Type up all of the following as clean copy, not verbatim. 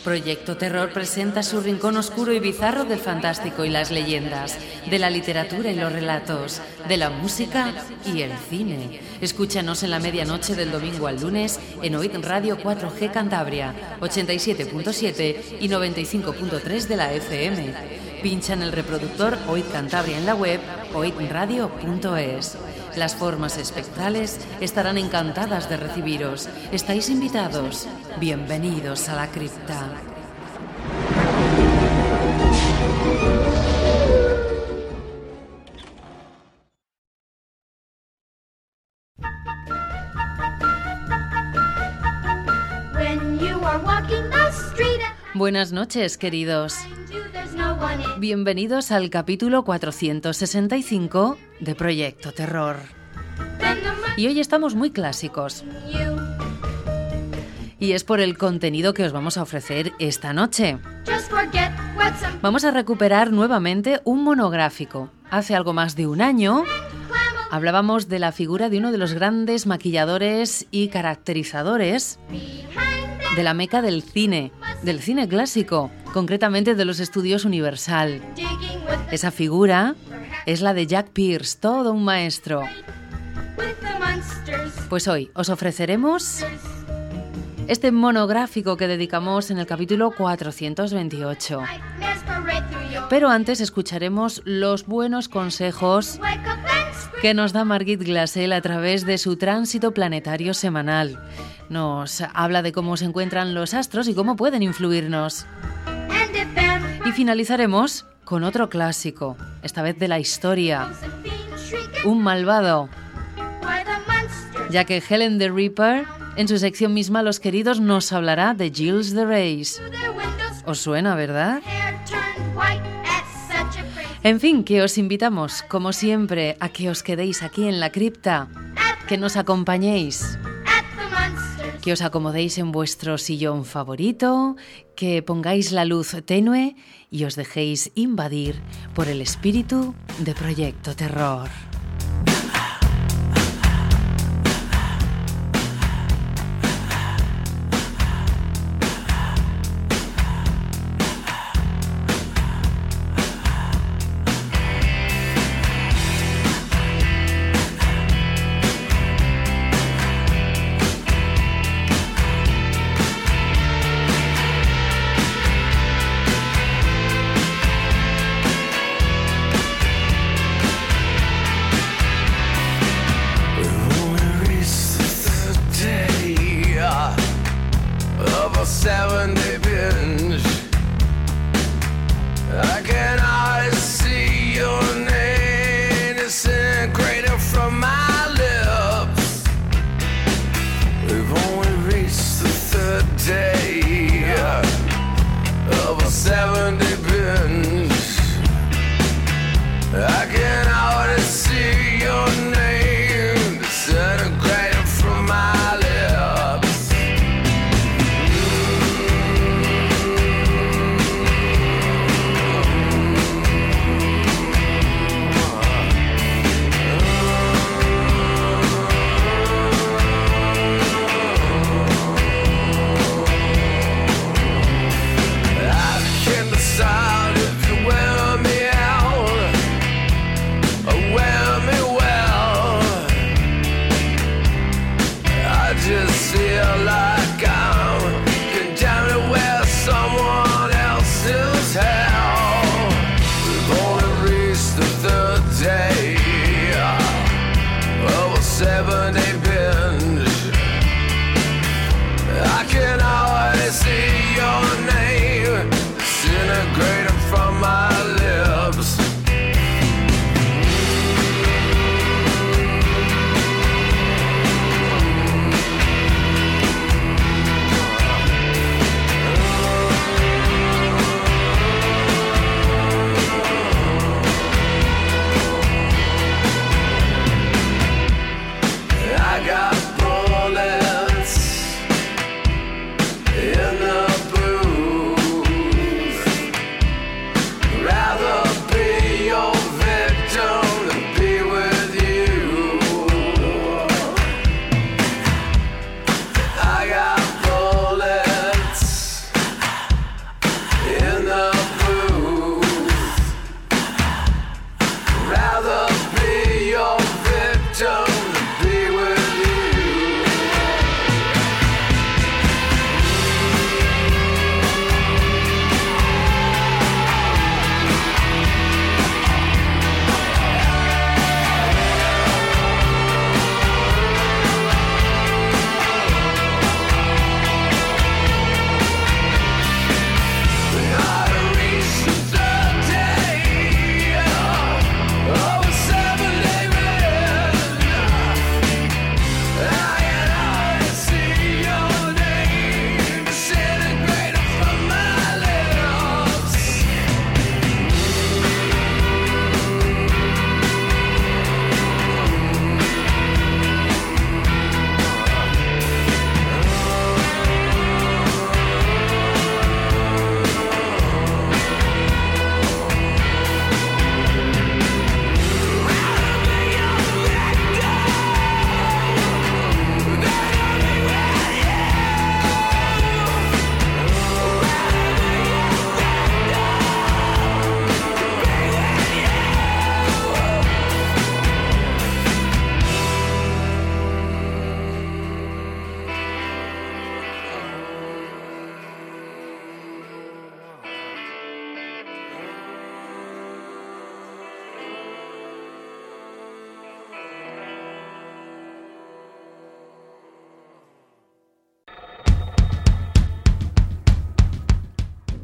Proyecto Terror presenta su rincón oscuro y bizarro del fantástico y las leyendas, de la literatura y los relatos, de la música y el cine. Escúchanos en la medianoche del domingo al lunes en OID Radio 4G Cantabria, 87.7 y 95.3 de la FM. Pincha en el reproductor OID Cantabria en la web oidradio.es. Las formas espectrales estarán encantadas de recibiros. Estáis invitados. Bienvenidos a la cripta. Buenas noches, queridos. Bienvenidos al capítulo 465 de Proyecto Terror. Y hoy estamos muy clásicos. Y es por el contenido que os vamos a ofrecer esta noche. Vamos a recuperar nuevamente un monográfico. Hace algo más de un año hablábamos de la figura de uno de los grandes maquilladores y caracterizadores de la meca del cine clásico, concretamente de los estudios Universal. Esa figura es la de Jack Pierce, todo un maestro. Pues hoy os ofreceremos este monográfico que dedicamos en el capítulo 428. Pero antes escucharemos los buenos consejos que nos da Margit Glassell a través de su tránsito planetario semanal. Nos habla de cómo se encuentran los astros y cómo pueden influirnos. Y finalizaremos con otro clásico, esta vez de la historia, un malvado, ya que Helen the Reaper, en su sección misma Los Queridos, nos hablará de Gilles de Rais. ¿Os suena, verdad? En fin, que os invitamos, como siempre, a que os quedéis aquí en la cripta, que nos acompañéis, que os acomodéis en vuestro sillón favorito, que pongáis la luz tenue y os dejéis invadir por el espíritu de Proyecto Terror.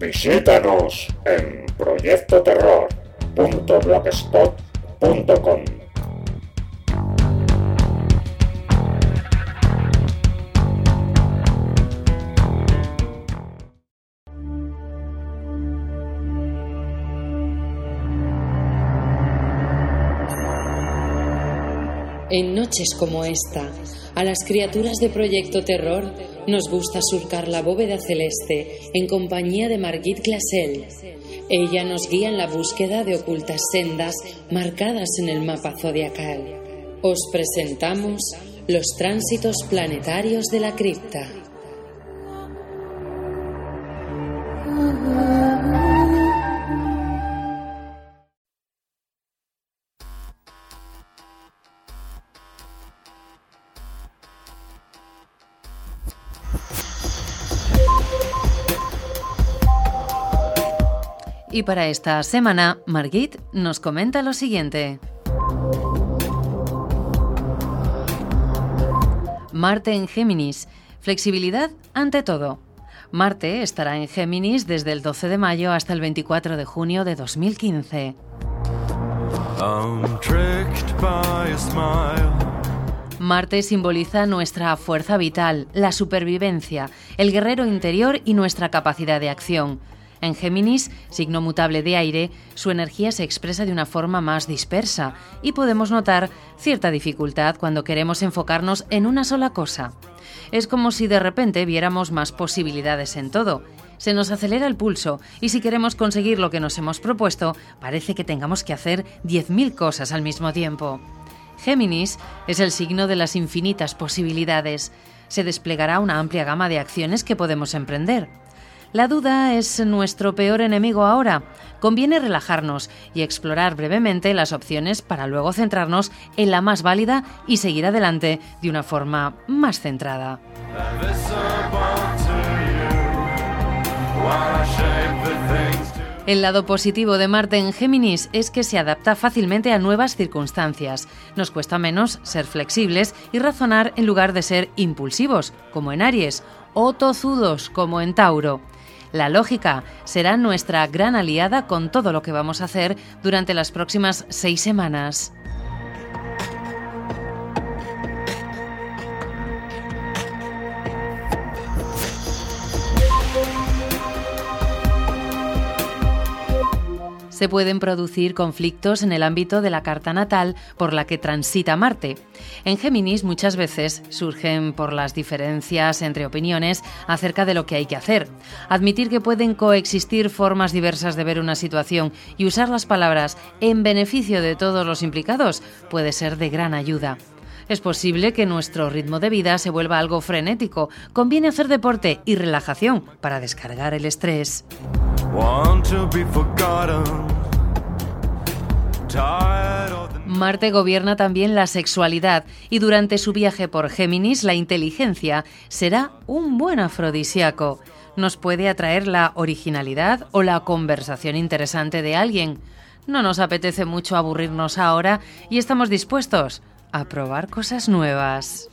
Visítanos en proyectoterror.blogspot.com. En noches como esta, a las criaturas de Proyecto Terror nos gusta surcar la bóveda celeste en compañía de Margit Glassell. Ella nos guía en la búsqueda de ocultas sendas marcadas en el mapa zodiacal. Os presentamos los tránsitos planetarios de la cripta. Y para esta semana, Margit nos comenta lo siguiente. Marte en Géminis. Flexibilidad ante todo. Marte estará en Géminis desde el 12 de mayo hasta el 24 de junio de 2015. Marte simboliza nuestra fuerza vital, la supervivencia, el guerrero interior y nuestra capacidad de acción. En Géminis, signo mutable de aire, su energía se expresa de una forma más dispersa y podemos notar cierta dificultad cuando queremos enfocarnos en una sola cosa. Es como si de repente viéramos más posibilidades en todo. Se nos acelera el pulso y si queremos conseguir lo que nos hemos propuesto, parece que tengamos que hacer 10.000 cosas al mismo tiempo. Géminis es el signo de las infinitas posibilidades. Se desplegará una amplia gama de acciones que podemos emprender. La duda es nuestro peor enemigo ahora. Conviene relajarnos y explorar brevemente las opciones para luego centrarnos en la más válida y seguir adelante de una forma más centrada. El lado positivo de Marte en Géminis es que se adapta fácilmente a nuevas circunstancias. Nos cuesta menos ser flexibles y razonar en lugar de ser impulsivos, como en Aries, o tozudos, como en Tauro. La lógica será nuestra gran aliada con todo lo que vamos a hacer durante las próximas 6 semanas. Se pueden producir conflictos en el ámbito de la carta natal por la que transita Marte. En Géminis muchas veces surgen por las diferencias entre opiniones acerca de lo que hay que hacer. Admitir que pueden coexistir formas diversas de ver una situación y usar las palabras en beneficio de todos los implicados puede ser de gran ayuda. Es posible que nuestro ritmo de vida se vuelva algo frenético. Conviene hacer deporte y relajación para descargar el estrés. Marte gobierna también la sexualidad y durante su viaje por Géminis la inteligencia será un buen afrodisíaco. Nos puede atraer la originalidad o la conversación interesante de alguien. No nos apetece mucho aburrirnos ahora y estamos dispuestos a probar cosas nuevas.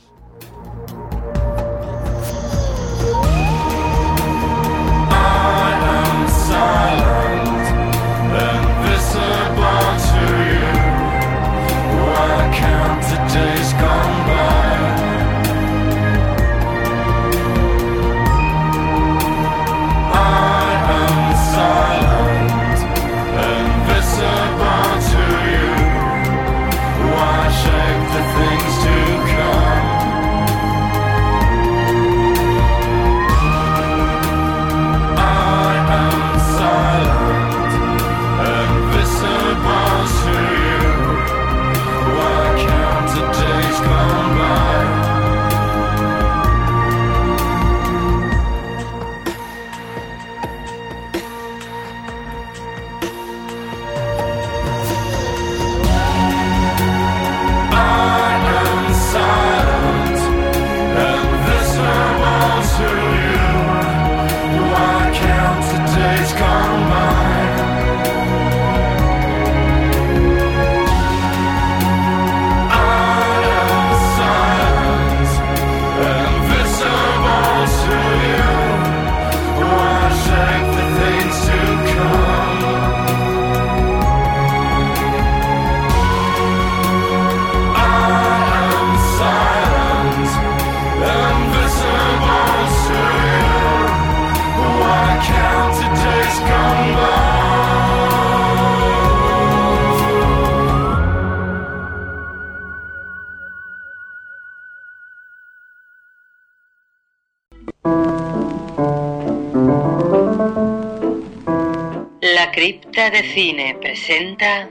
Cripta de Cine presenta...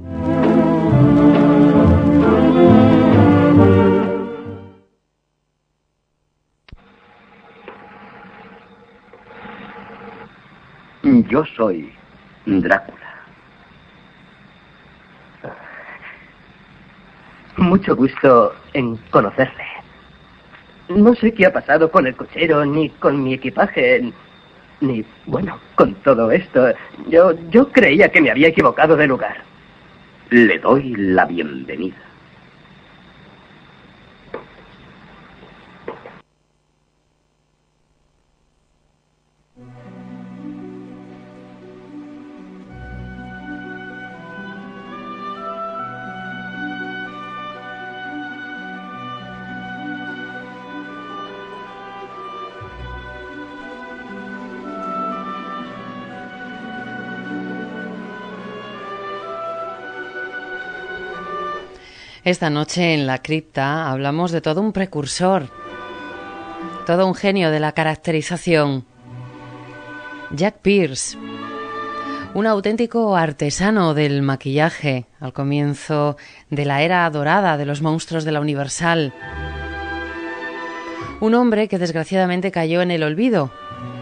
Yo soy Drácula. Mucho gusto en conocerle. No sé qué ha pasado con el cochero, ni con mi equipaje, ni, bueno, con todo esto. Yo creía que me había equivocado de lugar. Le doy la bienvenida. Esta noche en La Cripta hablamos de todo un precursor, todo un genio de la caracterización. Jack Pierce, un auténtico artesano del maquillaje al comienzo de la era dorada de los monstruos de la Universal. Un hombre que desgraciadamente cayó en el olvido,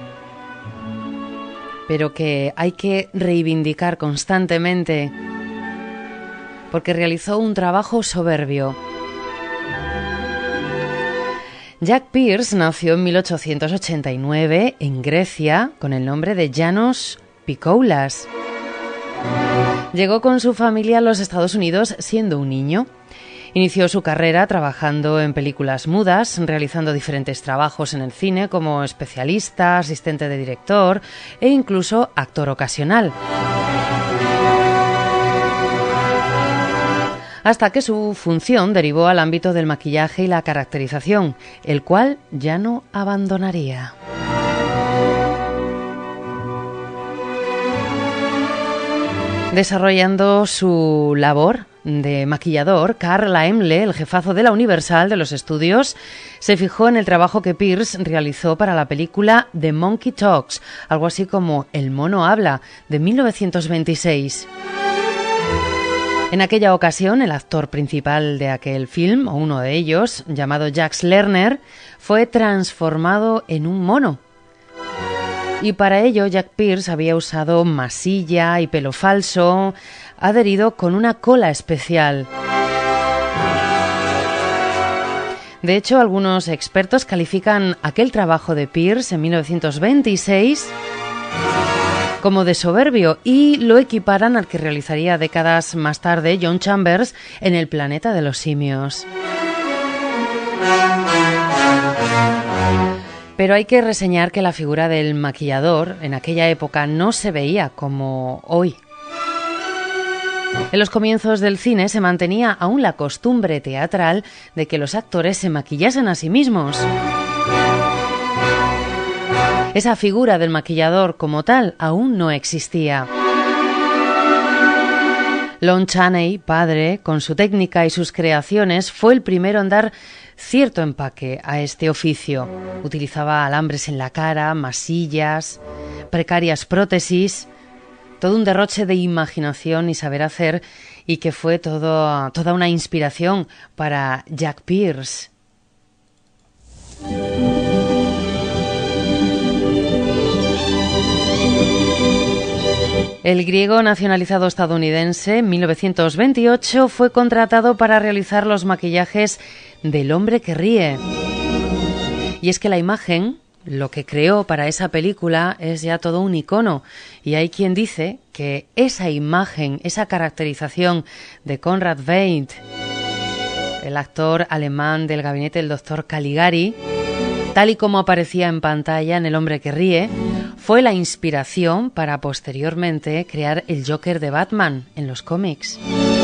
pero que hay que reivindicar constantemente, porque realizó un trabajo soberbio. Jack Pierce nació en 1889 en Grecia con el nombre de János Pikoulas. Llegó con su familia a los Estados Unidos siendo un niño. Inició su carrera trabajando en películas mudas, realizando diferentes trabajos en el cine como especialista, asistente de director e incluso actor ocasional. Hasta que su función derivó al ámbito del maquillaje y la caracterización, el cual ya no abandonaría. Desarrollando su labor de maquillador, Carl Laemmle, el jefazo de la Universal de los estudios, se fijó en el trabajo que Pierce realizó para la película The Monkey Talks, algo así como El mono habla, de 1926. En aquella ocasión, el actor principal de aquel film, o uno de ellos, llamado Jax Lerner, fue transformado en un mono. Y para ello, Jack Pierce había usado masilla y pelo falso, adherido con una cola especial. De hecho, algunos expertos califican aquel trabajo de Pierce en 1926 como de soberbio y lo equiparan al que realizaría décadas más tarde John Chambers en El planeta de los simios. Pero hay que reseñar que la figura del maquillador en aquella época no se veía como hoy. En los comienzos del cine se mantenía aún la costumbre teatral de que los actores se maquillasen a sí mismos. Esa figura del maquillador como tal aún no existía. Lon Chaney, padre, con su técnica y sus creaciones, fue el primero en dar cierto empaque a este oficio. Utilizaba alambres en la cara, masillas, precarias prótesis, todo un derroche de imaginación y saber hacer, y que fue toda una inspiración para Jack Pierce. El griego nacionalizado estadounidense, en 1928, fue contratado para realizar los maquillajes del hombre que ríe. Y es que la imagen, lo que creó para esa película, es ya todo un icono. Y hay quien dice que esa imagen, esa caracterización de Conrad Veidt, el actor alemán del gabinete del doctor Caligari, tal y como aparecía en pantalla en El hombre que ríe, fue la inspiración para posteriormente crear el Joker de Batman en los cómics.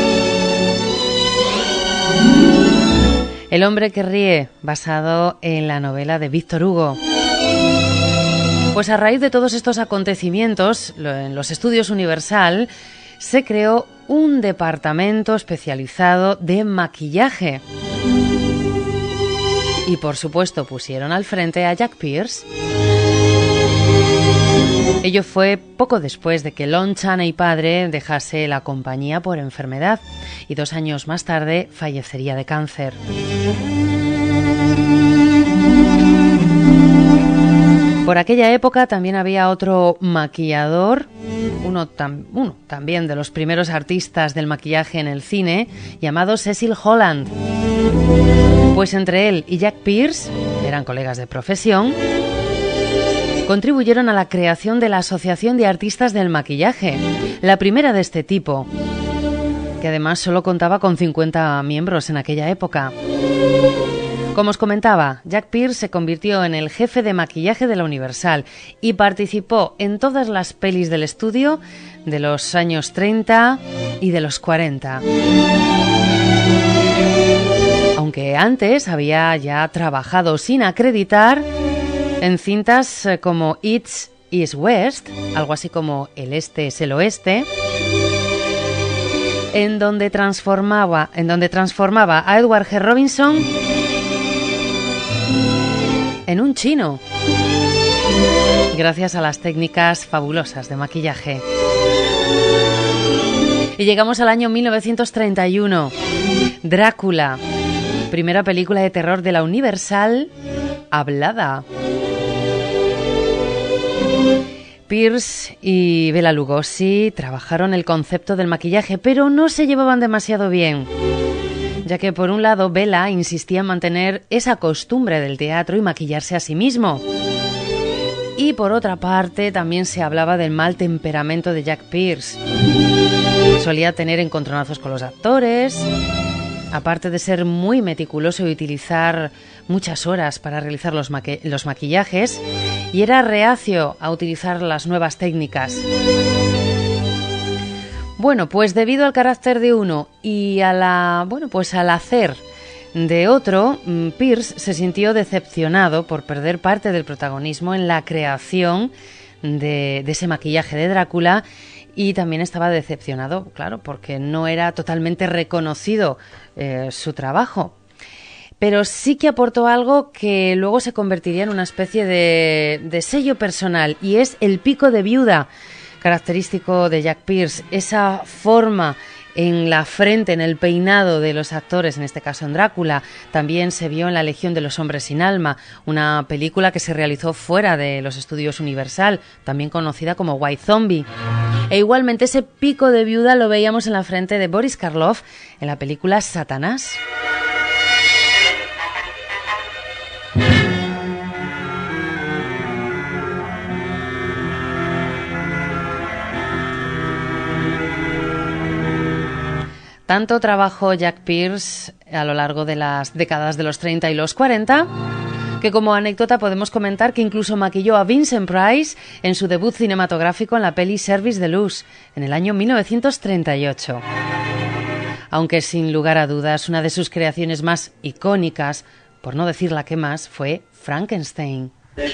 El hombre que ríe, basado en la novela de Víctor Hugo. Pues a raíz de todos estos acontecimientos, en los estudios Universal se creó un departamento especializado de maquillaje. Y por supuesto pusieron al frente a Jack Pierce. Ello fue poco después de que Lon Chaney padre dejase la compañía por enfermedad y 2 años más tarde fallecería de cáncer. Por aquella época también había otro maquillador, uno también de los primeros artistas del maquillaje en el cine, llamado Cecil Holland. Pues entre él y Jack Pierce, eran colegas de profesión, contribuyeron a la creación de la Asociación de Artistas del Maquillaje, la primera de este tipo, que además solo contaba con 50 miembros en aquella época. Como os comentaba, Jack Pierce se convirtió en el jefe de maquillaje de la Universal y participó en todas las pelis del estudio de los años 30 y de los 40. Aunque antes había ya trabajado sin acreditar en cintas como East is West, algo así como El Este es el Oeste, en donde transformaba a Edward G. Robinson en un chino, gracias a las técnicas fabulosas de maquillaje. Y llegamos al año 1931. Drácula, primera película de terror de la Universal hablada. Pierce y Bela Lugosi trabajaron el concepto del maquillaje, pero no se llevaban demasiado bien, ya que por un lado Bela insistía en mantener esa costumbre del teatro y maquillarse a sí mismo. Y por otra parte también se hablaba del mal temperamento de Jack Pierce. Solía tener encontronazos con los actores, aparte de ser muy meticuloso y utilizar muchas horas para realizar los maquillajes, y era reacio a utilizar las nuevas técnicas. Bueno, pues debido al carácter de uno y al hacer de otro, Pierce se sintió decepcionado por perder parte del protagonismo en la creación de ese maquillaje de Drácula, y también estaba decepcionado, claro, porque no era totalmente reconocido su trabajo. Pero sí que aportó algo que luego se convertiría en una especie de sello personal, y es el pico de viuda, característico de Jack Pierce, esa forma en la frente, en el peinado de los actores, en este caso en Drácula. También se vio en La Legión de los Hombres sin Alma, una película que se realizó fuera de los estudios Universal, también conocida como White Zombie. E igualmente ese pico de viuda lo veíamos en la frente de Boris Karloff en la película Satanás. Tanto trabajó Jack Pierce a lo largo de las décadas de los 30 y los 40, que como anécdota podemos comentar que incluso maquilló a Vincent Price en su debut cinematográfico en la peli Service de Luz, en el año 1938. Aunque sin lugar a dudas una de sus creaciones más icónicas, por no decir la que más, fue Frankenstein.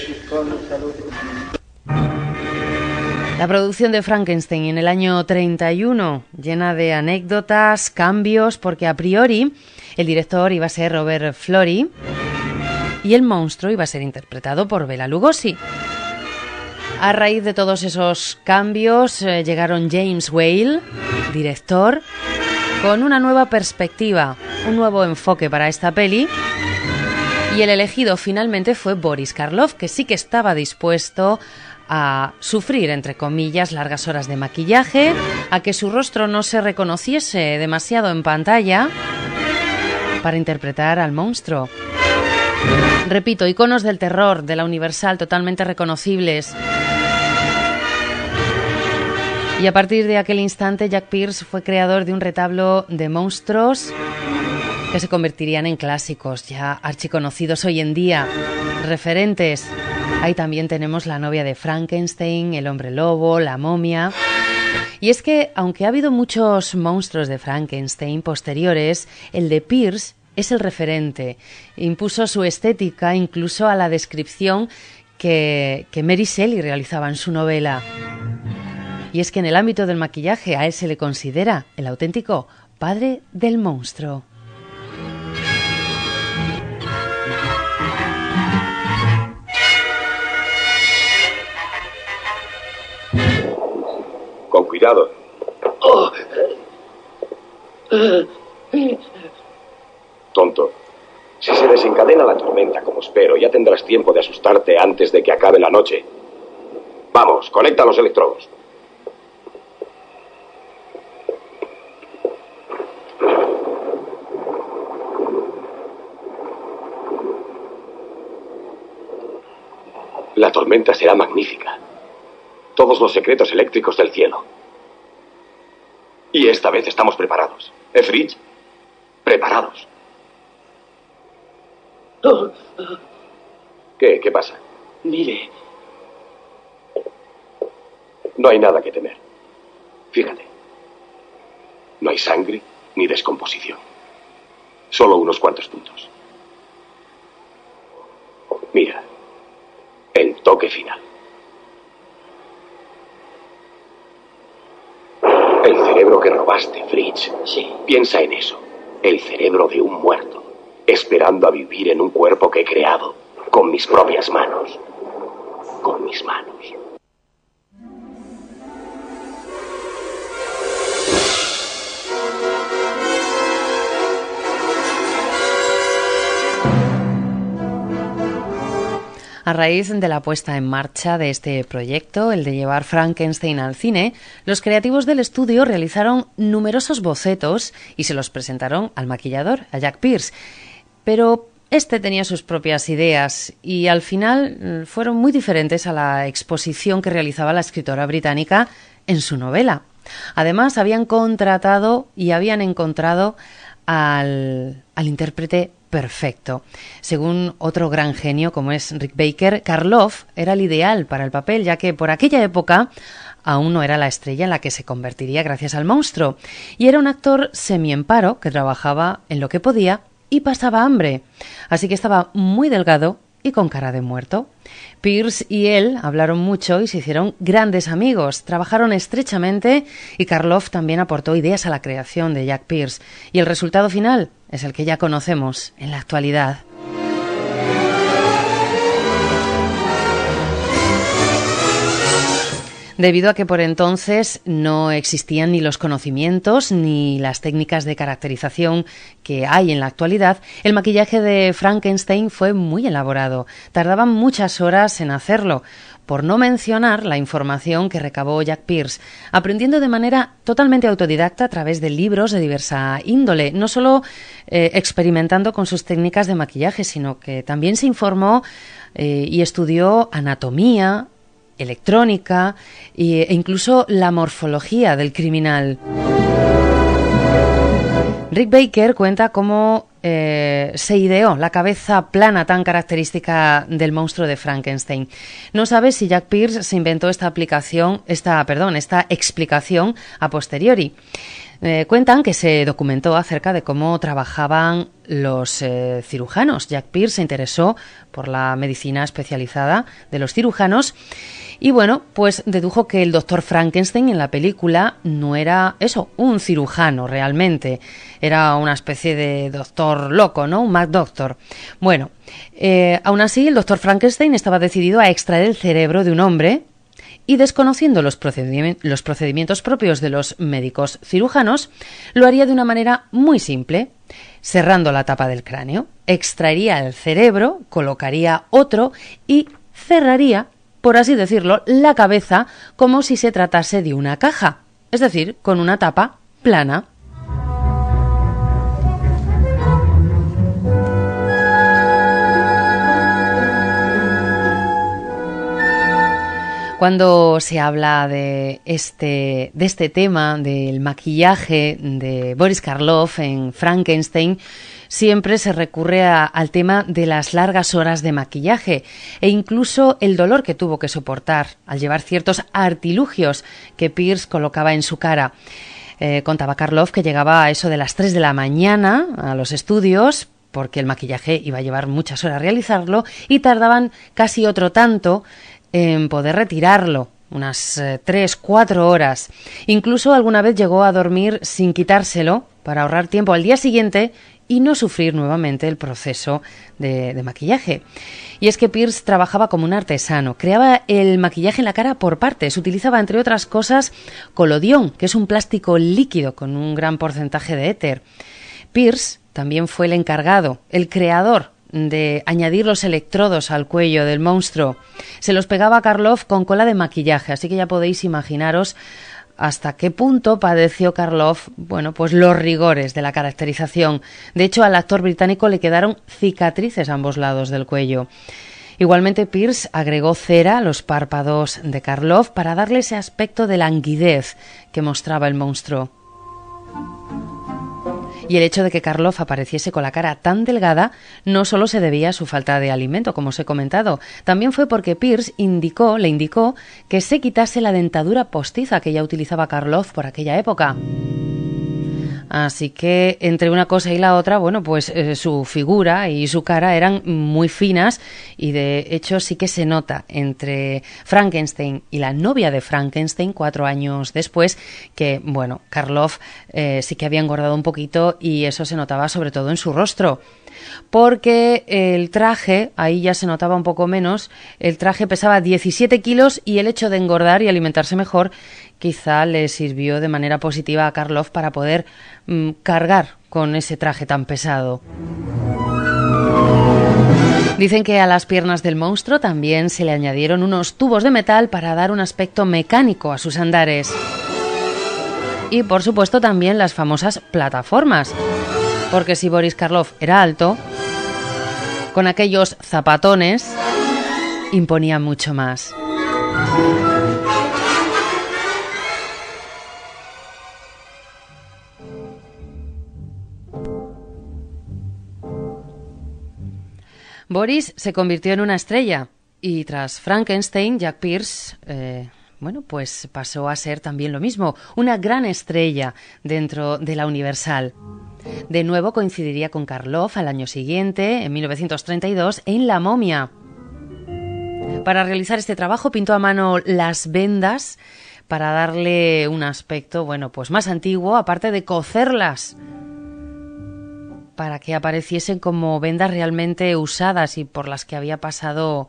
La producción de Frankenstein en el año 31, llena de anécdotas, cambios, porque a priori el director iba a ser Robert Florey y el monstruo iba a ser interpretado por Bela Lugosi. A raíz de todos esos cambios llegaron James Whale, director, con una nueva perspectiva, un nuevo enfoque para esta peli, y el elegido finalmente fue Boris Karloff, que sí que estaba dispuesto a sufrir, entre comillas, largas horas de maquillaje, a que su rostro no se reconociese demasiado en pantalla para interpretar al monstruo. Repito, iconos del terror de la Universal totalmente reconocibles. Y a partir de aquel instante, Jack Pierce fue creador de un retablo de monstruos que se convertirían en clásicos, ya archiconocidos hoy en día, referentes. Ahí también tenemos La novia de Frankenstein, El hombre lobo, La momia. Y es que, aunque ha habido muchos monstruos de Frankenstein posteriores, el de Pierce es el referente. Impuso su estética incluso a la descripción que Mary Shelley realizaba en su novela. Y es que en el ámbito del maquillaje a él se le considera el auténtico padre del monstruo. Cuidado. Tonto. Si se desencadena la tormenta, como espero, ya tendrás tiempo de asustarte antes de que acabe la noche. Vamos, conecta los electrodos. La tormenta será magnífica. Todos los secretos eléctricos del cielo. Y esta vez estamos preparados. Fritz, preparados. ¿Qué pasa? Mire. No hay nada que temer. Fíjate. No hay sangre ni descomposición. Solo unos cuantos puntos. Mira. El toque final. El cerebro que robaste, Fritz. Sí. Piensa en eso. El cerebro de un muerto, esperando a vivir en un cuerpo que he creado con mis propias manos. Con mis manos. A raíz de la puesta en marcha de este proyecto, el de llevar Frankenstein al cine, los creativos del estudio realizaron numerosos bocetos y se los presentaron al maquillador, a Jack Pierce. Pero este tenía sus propias ideas y al final fueron muy diferentes a la exposición que realizaba la escritora británica en su novela. Además, habían contratado y habían encontrado al intérprete perfecto. Según otro gran genio como es Rick Baker, Karloff era el ideal para el papel, ya que por aquella época aún no era la estrella en la que se convertiría gracias al monstruo, y era un actor semi-en-paro que trabajaba en lo que podía y pasaba hambre, así que estaba muy delgado y con cara de muerto. Pierce y él hablaron mucho y se hicieron grandes amigos, trabajaron estrechamente y Karloff también aportó ideas a la creación de Jack Pierce, y el resultado final es el que ya conocemos en la actualidad. Debido a que por entonces no existían ni los conocimientos ni las técnicas de caracterización que hay en la actualidad, el maquillaje de Frankenstein fue muy elaborado. Tardaban muchas horas en hacerlo, por no mencionar la información que recabó Jack Pierce, aprendiendo de manera totalmente autodidacta a través de libros de diversa índole, no solo experimentando con sus técnicas de maquillaje, sino que también se informó y estudió anatomía, electrónica e incluso la morfología del criminal. Rick Baker cuenta cómo se ideó la cabeza plana tan característica del monstruo de Frankenstein. No sabe si Jack Pierce se inventó esta explicación a posteriori. Cuentan que se documentó acerca de cómo trabajaban los cirujanos. Jack Pierce se interesó por la medicina especializada de los cirujanos y bueno, pues dedujo que el doctor Frankenstein en la película no era eso, un cirujano realmente. Era una especie de doctor loco, ¿no? Un Mad Doctor. Bueno, aún así el doctor Frankenstein estaba decidido a extraer el cerebro de un hombre y desconociendo los procedimientos propios de los médicos cirujanos, lo haría de una manera muy simple, cerrando la tapa del cráneo, extraería el cerebro, colocaría otro y cerraría, por así decirlo, la cabeza como si se tratase de una caja, es decir, con una tapa plana. Cuando se habla de este tema, del maquillaje de Boris Karloff en Frankenstein, siempre se recurre al tema de las largas horas de maquillaje e incluso el dolor que tuvo que soportar al llevar ciertos artilugios que Pierce colocaba en su cara. Contaba Karloff que llegaba a eso de las 3 de la mañana a los estudios, porque el maquillaje iba a llevar muchas horas realizarlo y tardaban casi otro tanto en poder retirarlo, unas 3-4 horas. Incluso alguna vez llegó a dormir sin quitárselo para ahorrar tiempo al día siguiente y no sufrir nuevamente el proceso de maquillaje. Y es que Pierce trabajaba como un artesano, creaba el maquillaje en la cara por partes, utilizaba entre otras cosas colodión, que es un plástico líquido con un gran porcentaje de éter. Pierce también fue el encargado, el creador de añadir los electrodos al cuello del monstruo. Se los pegaba a Karloff con cola de maquillaje, así que ya podéis imaginaros hasta qué punto padeció Karloff, pues los rigores de la caracterización. De hecho, al actor británico le quedaron cicatrices a ambos lados del cuello. Igualmente, Pierce agregó cera a los párpados de Karloff para darle ese aspecto de languidez que mostraba el monstruo. Y el hecho de que Karloff apareciese con la cara tan delgada no solo se debía a su falta de alimento, como os he comentado, también fue porque Pierce le indicó que se quitase la dentadura postiza que ya utilizaba Karloff por aquella época. Así que entre una cosa y la otra, su figura y su cara eran muy finas y de hecho sí que se nota entre Frankenstein y la novia de Frankenstein 4 años después que, Karloff sí que había engordado un poquito y eso se notaba sobre todo en su rostro. Porque el traje, ahí ya se notaba un poco menos, el traje pesaba 17 kilos y el hecho de engordar y alimentarse mejor quizá le sirvió de manera positiva a Karloff para poder cargar con ese traje tan pesado. Dicen que a las piernas del monstruo también se le añadieron unos tubos de metal para dar un aspecto mecánico a sus andares. Y por supuesto también las famosas plataformas. Porque si Boris Karloff era alto, con aquellos zapatones imponía mucho más. Boris se convirtió en una estrella y tras Frankenstein, Jack Pierce pasó a ser también lo mismo, una gran estrella dentro de la Universal. De nuevo coincidiría con Karloff al año siguiente, en 1932, en La momia. Para realizar este trabajo pintó a mano las vendas para darle un aspecto, más antiguo, aparte de coserlas para que apareciesen como vendas realmente usadas y por las que habían pasado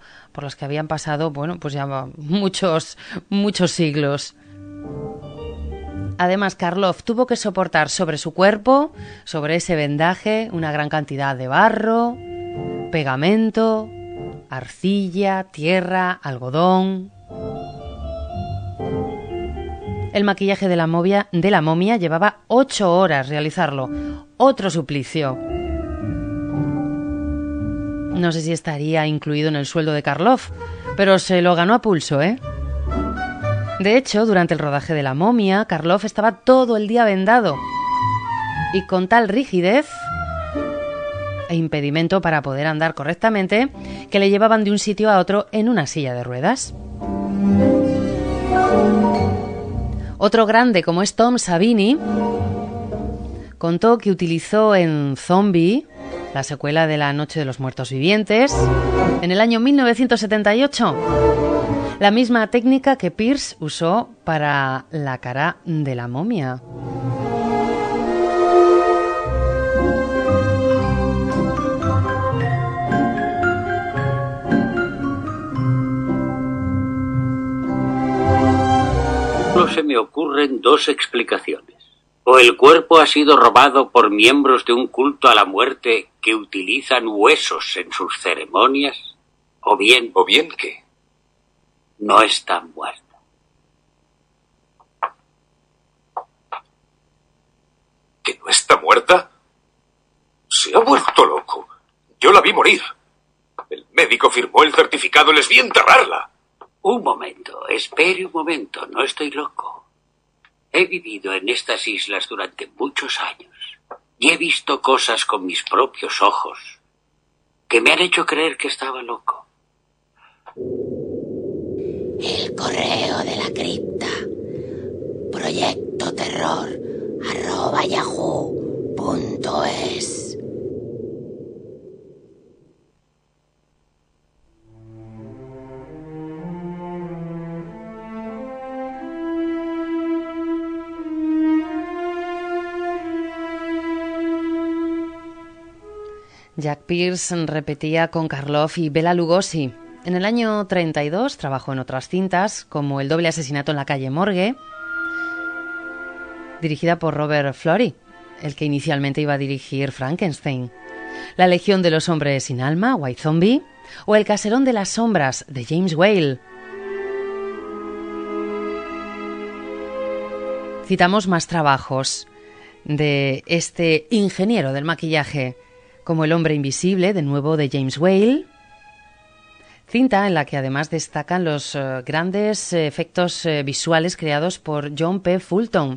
ya muchos siglos. Además, Karloff tuvo que soportar sobre su cuerpo, sobre ese vendaje, una gran cantidad de barro, pegamento, arcilla, tierra, algodón. El maquillaje de la momia llevaba 8 horas realizarlo. Otro suplicio. No sé si estaría incluido en el sueldo de Karloff, pero se lo ganó a pulso, ¿eh? De hecho, durante el rodaje de La momia, Karloff estaba todo el día vendado y con tal rigidez e impedimento para poder andar correctamente que le llevaban de un sitio a otro en una silla de ruedas. Otro grande como es Tom Savini contó que utilizó en Zombie, la secuela de La noche de los muertos vivientes, en el año 1978, la misma técnica que Pierce usó para la cara de la momia. Solo se me ocurren 2 explicaciones. O el cuerpo ha sido robado por miembros de un culto a la muerte que utilizan huesos en sus ceremonias, o bien... ¿O bien qué? No está muerta. ¿Que no está muerta? Se ha vuelto loco. Yo la vi morir. El médico firmó el certificado y les vi enterrarla. Un momento, espere un momento, no estoy loco. He vivido en estas islas durante muchos años y he visto cosas con mis propios ojos que me han hecho creer que estaba loco. El correo de la cripta. proyectoterror@yahoo.es. Jack Pierce repetía con Karloff y Bela Lugosi. En el año 32 trabajó en otras cintas, como El doble asesinato en la calle Morgue, dirigida por Robert Florey, el que inicialmente iba a dirigir Frankenstein, La legión de los hombres sin alma, White Zombie, o El caserón de las sombras, de James Whale. Citamos más trabajos de este ingeniero del maquillaje, como El hombre invisible, de nuevo de James Whale, cinta en la que además destacan los grandes efectos visuales creados por John P. Fulton.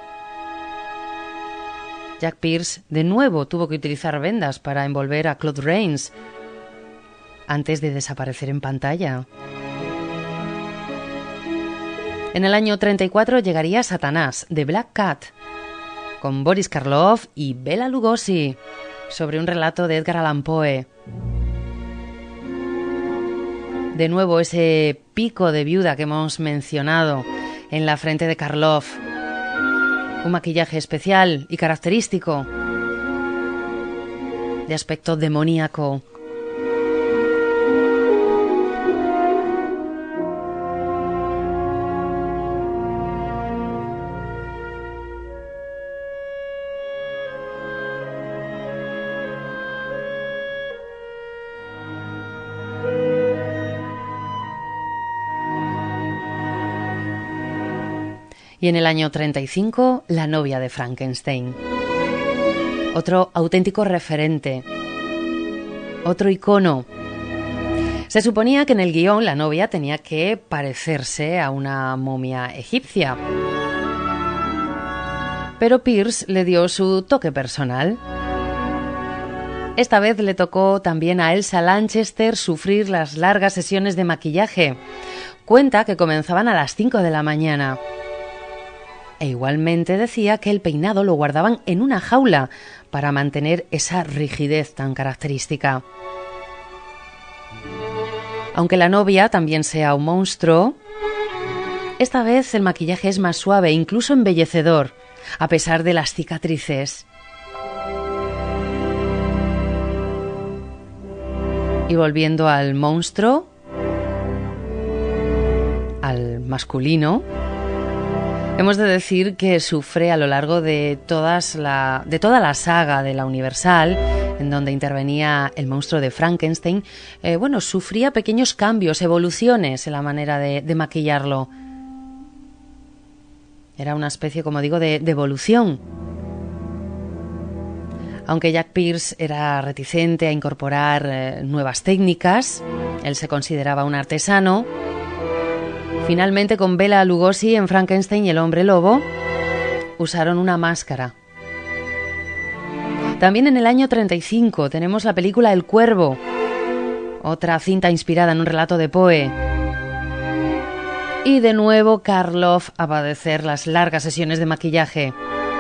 Jack Pierce de nuevo tuvo que utilizar vendas para envolver a Claude Rains antes de desaparecer en pantalla. En el año 34 llegaría Satanás, de Black Cat, con Boris Karloff y Bela Lugosi, sobre un relato de Edgar Allan Poe. De nuevo ese pico de viuda que hemos mencionado en la frente de Karloff. Un maquillaje especial y característico, de aspecto demoníaco. Y en el año 35, La novia de Frankenstein. Otro auténtico referente, otro icono. Se suponía que en el guión la novia tenía que parecerse a una momia egipcia, pero Pierce le dio su toque personal. Esta vez le tocó también a Elsa Lanchester sufrir las largas sesiones de maquillaje. Cuenta que comenzaban a las 5 de la mañana. E igualmente decía que el peinado lo guardaban en una jaula para mantener esa rigidez tan característica. Aunque la novia también sea un monstruo, esta vez el maquillaje es más suave e incluso embellecedor, a pesar de las cicatrices. Y volviendo al monstruo, al masculino, hemos de decir que sufre a lo largo de toda la saga de la Universal, en donde intervenía el monstruo de Frankenstein, sufría pequeños cambios, evoluciones en la manera de maquillarlo. Era una especie, como digo, de evolución. Aunque Jack Pierce era reticente a incorporar nuevas técnicas, él se consideraba un artesano. Finalmente, con Bela Lugosi en Frankenstein y el hombre lobo, usaron una máscara. También en el año 35 tenemos la película El Cuervo, otra cinta inspirada en un relato de Poe. Y de nuevo Karloff a padecer las largas sesiones de maquillaje.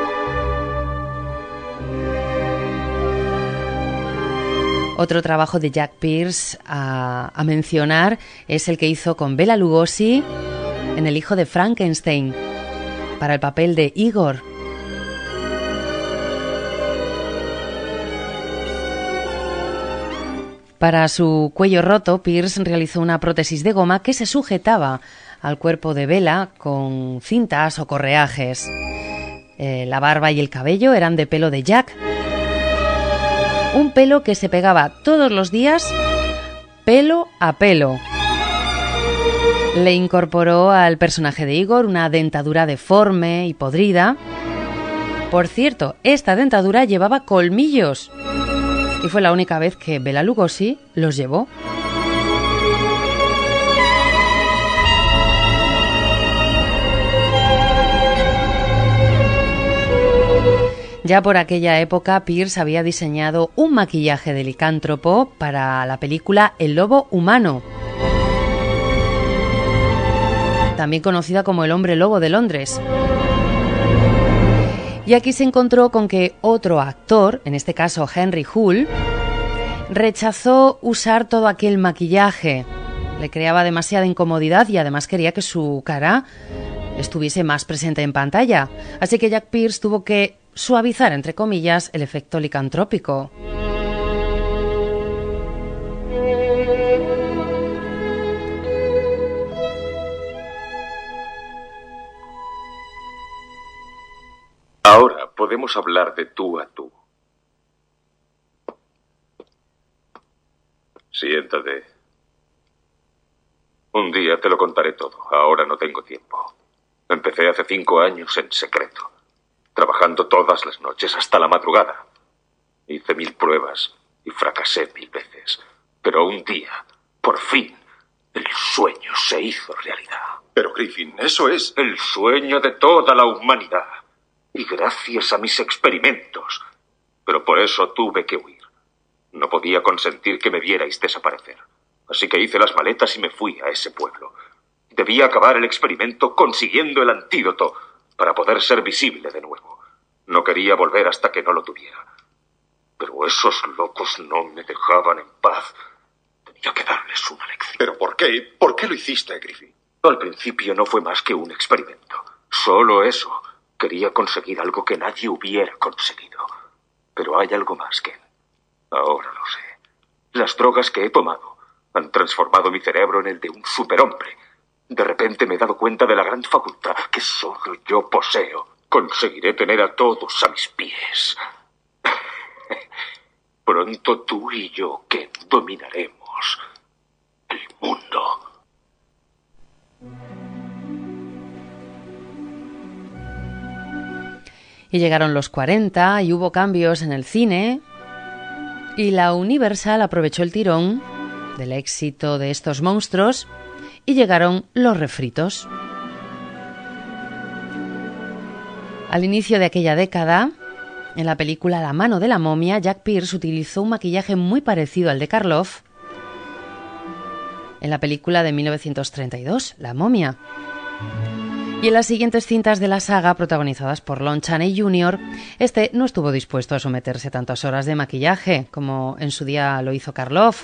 Otro trabajo de Jack Pierce a mencionar es el que hizo con Bela Lugosi en El hijo de Frankenstein, para el papel de Igor. Para su cuello roto, Pierce realizó una prótesis de goma que se sujetaba al cuerpo de Bela con cintas o correajes. La barba y el cabello eran de pelo de Jack. Un pelo que se pegaba todos los días, pelo a pelo. Le incorporó al personaje de Igor una dentadura deforme y podrida. Por cierto, esta dentadura llevaba colmillos. Y fue la única vez que Bela Lugosi los llevó. Ya por aquella época, Pierce había diseñado un maquillaje de licántropo para la película El lobo humano, también conocida como El hombre lobo de Londres. Y aquí se encontró con que otro actor, en este caso Henry Hull, rechazó usar todo aquel maquillaje. Le creaba demasiada incomodidad y además quería que su cara estuviese más presente en pantalla. Así que Jack Pierce tuvo que suavizar, entre comillas, el efecto licantrópico. podemos hablar de tú a tú. Siéntate. Un día te lo contaré todo. Ahora no tengo tiempo. Empecé hace 5 años en secreto, trabajando todas las noches hasta la madrugada. Hice 1000 pruebas y fracasé 1000 veces. Pero un día, por fin, el sueño se hizo realidad. Pero, Griffin, eso es... El sueño de toda la humanidad. Y gracias a mis experimentos. Pero por eso tuve que huir. No podía consentir que me vierais desaparecer. Así que hice las maletas y me fui a ese pueblo. Debía acabar el experimento consiguiendo el antídoto para poder ser visible de nuevo. No quería volver hasta que no lo tuviera. Pero esos locos no me dejaban en paz. Tenía que darles una lección. ¿Pero por qué? ¿Por qué lo hiciste, Griffin? Al principio no fue más que un experimento. Solo eso. Quería conseguir algo que nadie hubiera conseguido. Pero hay algo más, Ken. Ahora lo sé. Las drogas que he tomado han transformado mi cerebro en el de un superhombre. De repente me he dado cuenta de la gran facultad que solo yo poseo. Conseguiré tener a todos a mis pies. Pronto tú y yo, Ken, dominaremos el mundo. Y llegaron los 40 y hubo cambios en el cine. Y la Universal aprovechó el tirón del éxito de estos monstruos y llegaron los refritos. Al inicio de aquella década, en la película La mano de la momia, Jack Pierce utilizó un maquillaje muy parecido al de Karloff en la película de 1932, La momia. Y en las siguientes cintas de la saga, protagonizadas por Lon Chaney Jr., este no estuvo dispuesto a someterse a tantas horas de maquillaje como en su día lo hizo Karloff.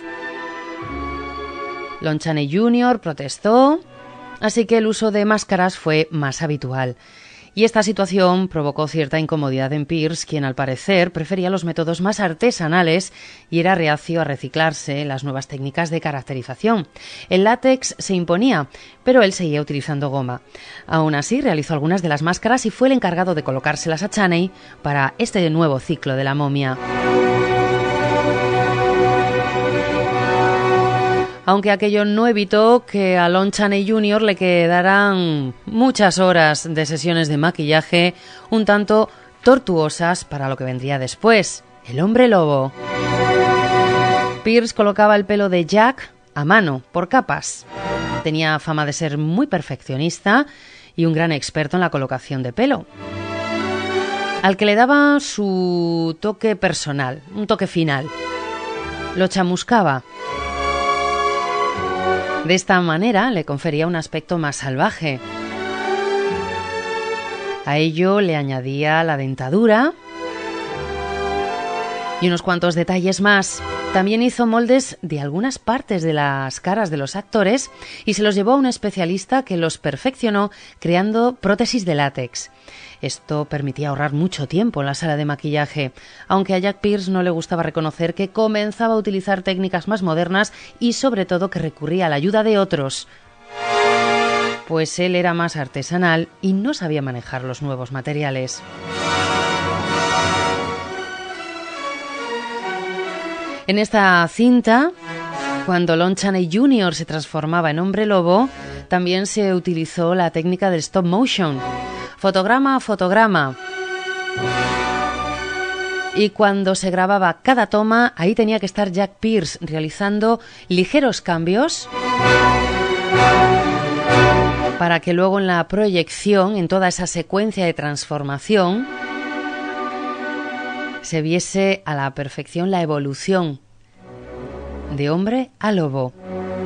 Lon Chaney Jr. protestó, así que el uso de máscaras fue más habitual. Y esta situación provocó cierta incomodidad en Pierce, quien al parecer prefería los métodos más artesanales y era reacio a reciclarse las nuevas técnicas de caracterización. El látex se imponía, pero él seguía utilizando goma. Aún así, realizó algunas de las máscaras y fue el encargado de colocárselas a Chaney para este nuevo ciclo de la momia. Aunque aquello no evitó que a Lon Chaney Jr. le quedaran muchas horas de sesiones de maquillaje un tanto tortuosas para lo que vendría después, el hombre lobo. Pierce colocaba el pelo de Jack a mano, por capas. Tenía fama de ser muy perfeccionista y un gran experto en la colocación de pelo, al que le daba su toque personal, un toque final. Lo chamuscaba. De esta manera le confería un aspecto más salvaje. A ello le añadía la dentadura y unos cuantos detalles más. También hizo moldes de algunas partes de las caras de los actores y se los llevó a un especialista que los perfeccionó creando prótesis de látex. Esto permitía ahorrar mucho tiempo en la sala de maquillaje, aunque a Jack Pierce no le gustaba reconocer que comenzaba a utilizar técnicas más modernas y sobre todo que recurría a la ayuda de otros, pues él era más artesanal y no sabía manejar los nuevos materiales. En esta cinta, cuando Lon Chaney Jr. se transformaba en hombre lobo, también se utilizó la técnica del stop motion, fotograma a fotograma. Y cuando se grababa cada toma, ahí tenía que estar Jack Pierce realizando ligeros cambios para que luego en la proyección, en toda esa secuencia de transformación, se viese a la perfección la evolución de hombre a lobo.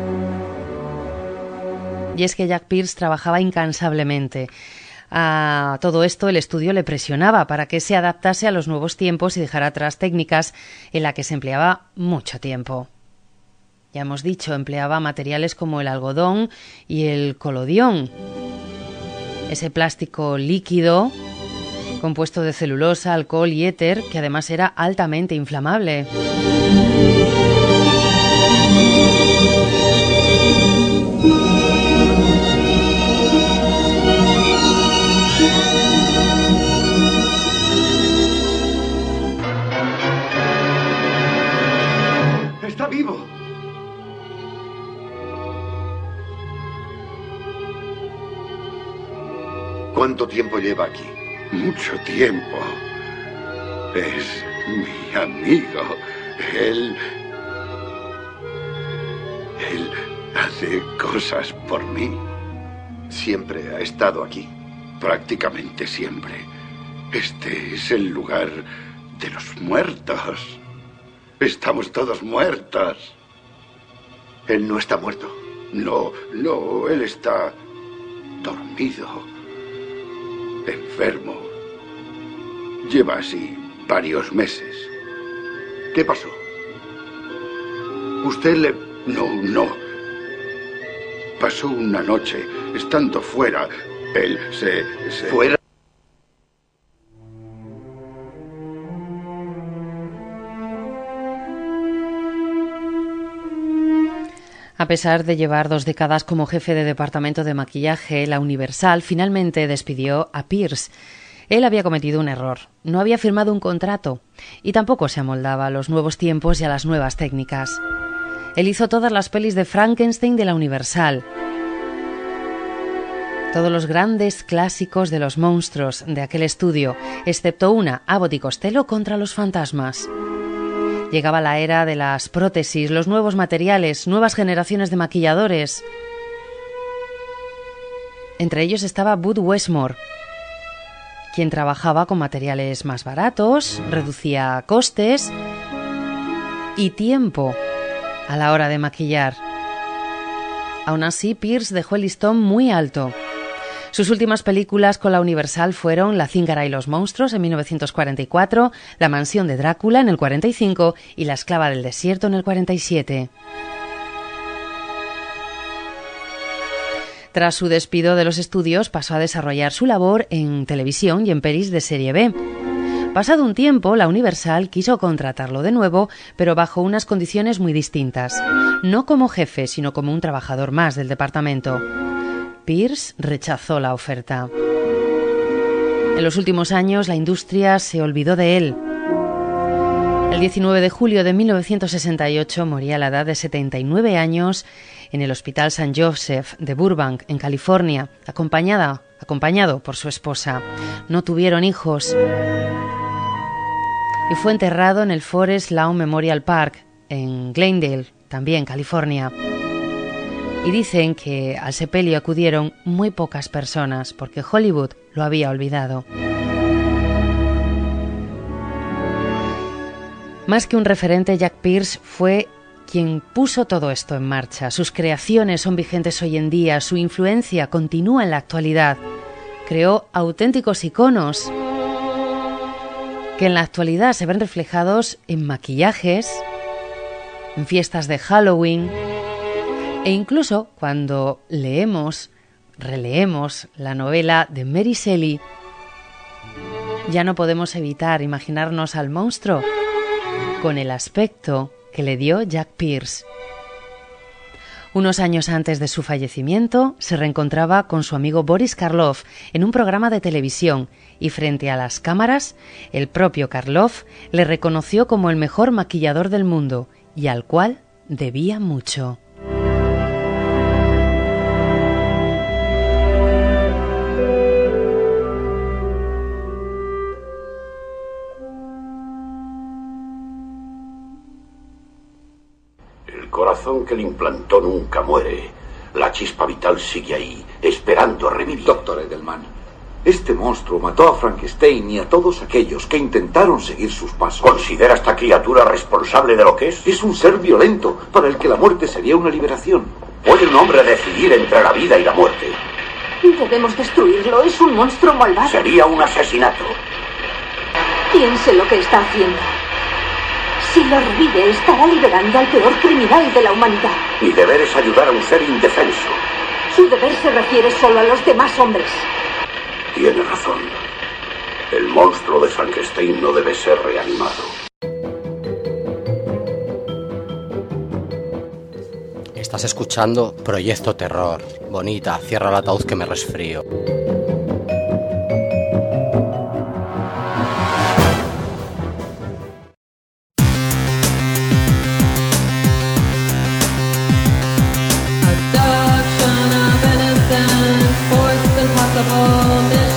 Y es que Jack Pierce trabajaba incansablemente. A todo esto el estudio le presionaba para que se adaptase a los nuevos tiempos y dejara atrás técnicas en las que se empleaba mucho tiempo. Ya hemos dicho, empleaba materiales como el algodón y el colodión, ese plástico líquido compuesto de celulosa, alcohol y éter, que además era altamente inflamable. ¿Cuánto tiempo lleva aquí? Mucho tiempo. Es mi amigo. Él hace cosas por mí. ¿Siempre ha estado aquí? Prácticamente siempre. Este es el lugar de los muertos. Estamos todos muertos. Él no está muerto. No, él está dormido, enfermo. Lleva así varios meses. ¿Qué pasó? No. Pasó una noche, estando fuera. Él se... ¿Fuera? A pesar de llevar 2 décadas como jefe de departamento de maquillaje, la Universal finalmente despidió a Pierce. Él había cometido un error. No había firmado un contrato y tampoco se amoldaba a los nuevos tiempos y a las nuevas técnicas. Él hizo todas las pelis de Frankenstein de la Universal. Todos los grandes clásicos de los monstruos de aquel estudio, excepto una, Abbott y Costello contra los fantasmas. Llegaba la era de las prótesis, los nuevos materiales, nuevas generaciones de maquilladores. Entre ellos estaba Bud Westmore, quien trabajaba con materiales más baratos, reducía costes y tiempo a la hora de maquillar. Aún así, Pierce dejó el listón muy alto. Sus últimas películas con la Universal fueron La Zingara y los monstruos en 1944, La mansión de Drácula en el 45 y La esclava del desierto en el 47. Tras su despido de los estudios, pasó a desarrollar su labor en televisión y en pelis de serie B. Pasado un tiempo, la Universal quiso contratarlo de nuevo, pero bajo unas condiciones muy distintas. No como jefe, sino como un trabajador más del departamento. Pierce rechazó la oferta. En los últimos años, la industria se olvidó de él. El 19 de julio de 1968 moría a la edad de 79 años en el Hospital St. Joseph de Burbank, en California, acompañado por su esposa. No tuvieron hijos y fue enterrado en el Forest Lawn Memorial Park, en Glendale, también California. Y dicen que al sepelio acudieron muy pocas personas porque Hollywood lo había olvidado. Más que un referente, Jack Pierce fue quien puso todo esto en marcha. Sus creaciones son vigentes hoy en día, su influencia continúa en la actualidad. Creó auténticos iconos que en la actualidad se ven reflejados en maquillajes, en fiestas de Halloween e incluso cuando releemos la novela de Mary Shelley, ya no podemos evitar imaginarnos al monstruo con el aspecto que le dio Jack Pierce. Unos años antes de su fallecimiento, se reencontraba con su amigo Boris Karloff en un programa de televisión y frente a las cámaras, el propio Karloff le reconoció como el mejor maquillador del mundo y al cual debía mucho. El corazón que le implantó nunca muere. La chispa vital sigue ahí, esperando a revivir. Doctor Edelman, este monstruo mató a Frankenstein y a todos aquellos que intentaron seguir sus pasos. ¿Considera esta criatura responsable de lo que es? Es un ser violento, para el que la muerte sería una liberación. ¿Puede un hombre decidir entre la vida y la muerte? Debemos destruirlo, es un monstruo malvado. Sería un asesinato. Piense lo que está haciendo. Si lo revive, estará liberando al peor criminal de la humanidad. Mi deber es ayudar a un ser indefenso. Su deber se refiere solo a los demás hombres. Tiene razón. El monstruo de Frankenstein no debe ser reanimado. Estás escuchando Proyecto Terror. Bonita, cierra el ataúd que me resfrío. Abduction of innocence, forced impossible mission.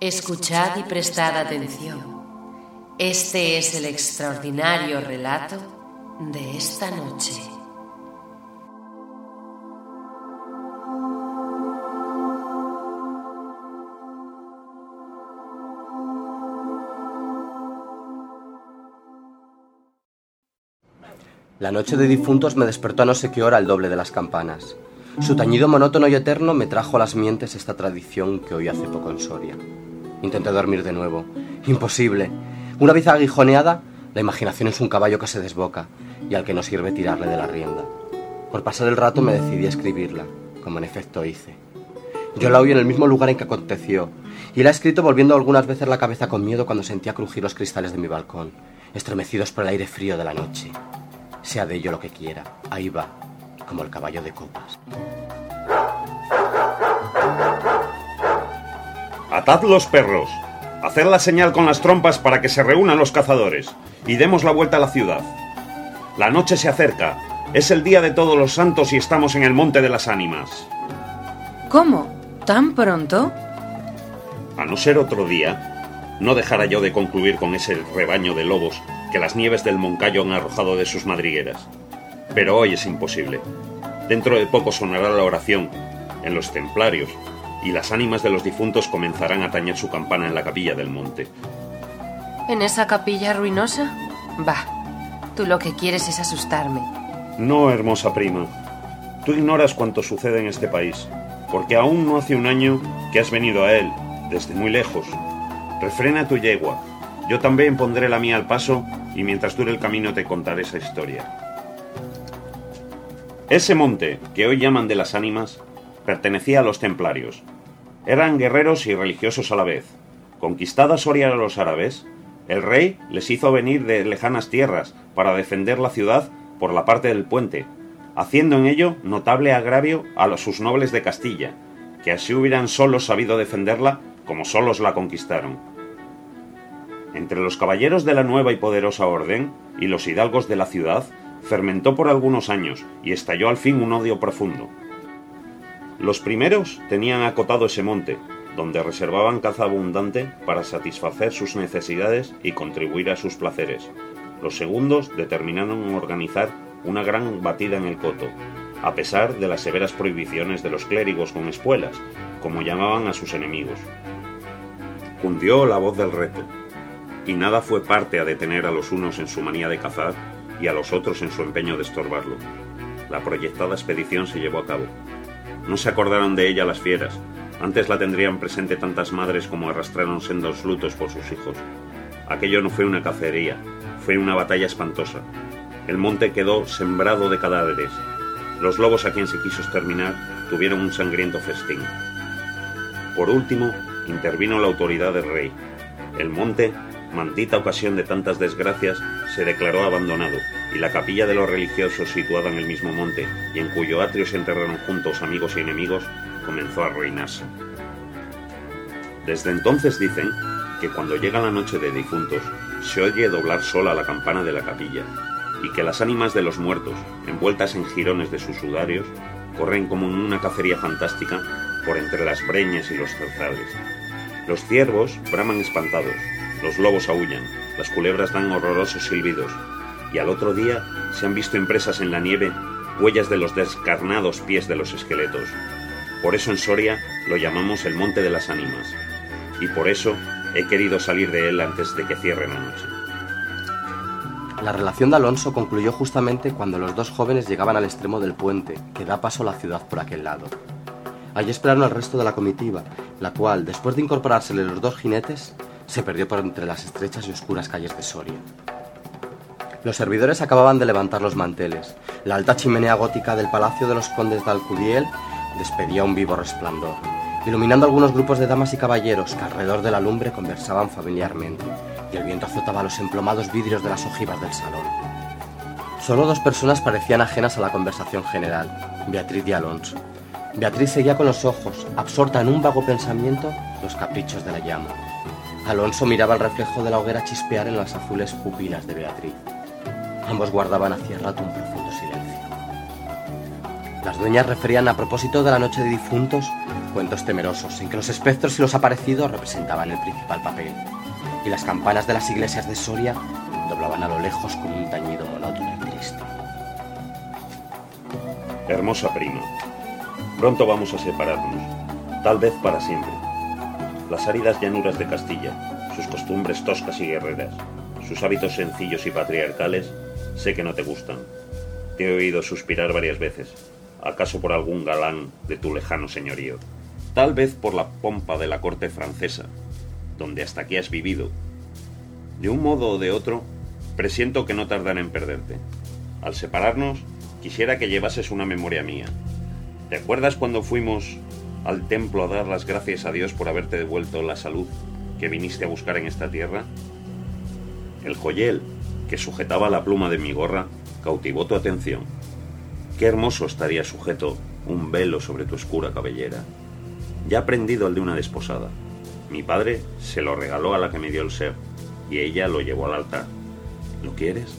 Escuchad y prestad atención. Este es el extraordinario relato de esta noche. La noche de difuntos me despertó a no sé qué hora el doble de las campanas. Su tañido monótono y eterno me trajo a las mientes esta tradición que oí hace poco en Soria. Intenté dormir de nuevo. Imposible. Una vez aguijoneada, la imaginación es un caballo que se desboca y al que no sirve tirarle de la rienda. Por pasar el rato me decidí a escribirla, como en efecto hice. Yo la oí en el mismo lugar en que aconteció, y la he escrito volviendo algunas veces la cabeza con miedo cuando sentía crujir los cristales de mi balcón, estremecidos por el aire frío de la noche. Sea de ello lo que quiera, ahí va, como el caballo de copas. Atad los perros, haced la señal con las trompas para que se reúnan los cazadores y demos la vuelta a la ciudad. La noche se acerca, es el día de todos los santos y estamos en el Monte de las Ánimas. ¿Cómo? ¿Tan pronto? A no ser otro día, no dejara yo de concluir con ese rebaño de lobos que las nieves del Moncayo han arrojado de sus madrigueras. Pero hoy es imposible. Dentro de poco sonará la oración en los templarios y las ánimas de los difuntos comenzarán a tañer su campana en la capilla del monte. ¿En esa capilla ruinosa? Bah, tú lo que quieres es asustarme. No, hermosa prima. Tú ignoras cuanto sucede en este país, porque aún no hace un año que has venido a él, desde muy lejos. Refrena tu yegua. Yo también pondré la mía al paso y mientras dure el camino te contaré esa historia. Ese monte, que hoy llaman de las Ánimas, pertenecía a los templarios. Eran guerreros y religiosos a la vez. Conquistada Soria a los árabes, el rey les hizo venir de lejanas tierras para defender la ciudad por la parte del puente, haciendo en ello notable agravio a sus nobles de Castilla, que así hubieran solos sabido defenderla como solos la conquistaron. Entre los caballeros de la nueva y poderosa orden y los hidalgos de la ciudad fermentó por algunos años y estalló al fin un odio profundo. Los primeros tenían acotado ese monte, donde reservaban caza abundante para satisfacer sus necesidades y contribuir a sus placeres. Los segundos determinaron organizar una gran batida en el coto, a pesar de las severas prohibiciones de los clérigos con espuelas, como llamaban a sus enemigos. Cundió la voz del reto, y nada fue parte a detener a los unos en su manía de cazar y a los otros en su empeño de estorbarlo. La proyectada expedición se llevó a cabo. No se acordaron de ella las fieras, antes la tendrían presente tantas madres como arrastraron sendos lutos por sus hijos. Aquello no fue una cacería, fue una batalla espantosa. El monte quedó sembrado de cadáveres. Los lobos a quien se quiso exterminar tuvieron un sangriento festín. Por último, intervino la autoridad del rey. El monte, maldita ocasión de tantas desgracias, se declaró abandonado, y la capilla de los religiosos situada en el mismo monte, y en cuyo atrio se enterraron juntos amigos y enemigos, comenzó a arruinarse. Desde entonces dicen que cuando llega la noche de difuntos, se oye doblar sola la campana de la capilla, y que las ánimas de los muertos, envueltas en jirones de sus sudarios, corren como en una cacería fantástica por entre las breñas y los zarzales. Los ciervos braman espantados, los lobos aúllan, las culebras dan horrorosos silbidos, y al otro día se han visto impresas en la nieve huellas de los descarnados pies de los esqueletos. Por eso en Soria lo llamamos el Monte de las Ánimas, y por eso he querido salir de él antes de que cierre la noche. La relación de Alonso concluyó justamente cuando los dos jóvenes llegaban al extremo del puente, que da paso a la ciudad por aquel lado. Allí esperaron al resto de la comitiva, la cual, después de incorporársele los dos jinetes, se perdió por entre las estrechas y oscuras calles de Soria. Los servidores acababan de levantar los manteles. La alta chimenea gótica del Palacio de los Condes de Alcudiel despedía un vivo resplandor, iluminando algunos grupos de damas y caballeros que alrededor de la lumbre conversaban familiarmente, y el viento azotaba los emplomados vidrios de las ojivas del salón. Solo dos personas parecían ajenas a la conversación general, Beatriz y Alonso. Beatriz seguía con los ojos, absorta en un vago pensamiento, los caprichos de la llama. Alonso miraba el reflejo de la hoguera chispear en las azules pupilas de Beatriz. Ambos guardaban hacía rato un profundo silencio. Las dueñas referían a propósito de la noche de difuntos Cuentos temerosos en que los espectros y los aparecidos representaban el principal papel, y las campanas de las iglesias de Soria doblaban a lo lejos con un tañido monótono y triste. Hermosa prima, pronto vamos a separarnos, tal vez para siempre. Las áridas llanuras de Castilla, sus costumbres toscas y guerreras, sus hábitos sencillos y patriarcales, sé que no te gustan. Te he oído suspirar varias veces, acaso por algún galán de tu lejano señorío, tal vez por la pompa de la corte francesa, donde hasta aquí has vivido. De un modo o de otro, presiento que no tardará en perderte. Al separarnos, quisiera que llevases una memoria mía. ¿Te acuerdas cuando fuimos al templo a dar las gracias a Dios por haberte devuelto la salud que viniste a buscar en esta tierra? El joyel que sujetaba la pluma de mi gorra cautivó tu atención. Qué hermoso estaría sujeto un velo sobre tu oscura cabellera. Ya ha prendido el de una desposada. Mi padre se lo regaló a la que me dio el ser, y ella lo llevó al altar. ¿Lo quieres?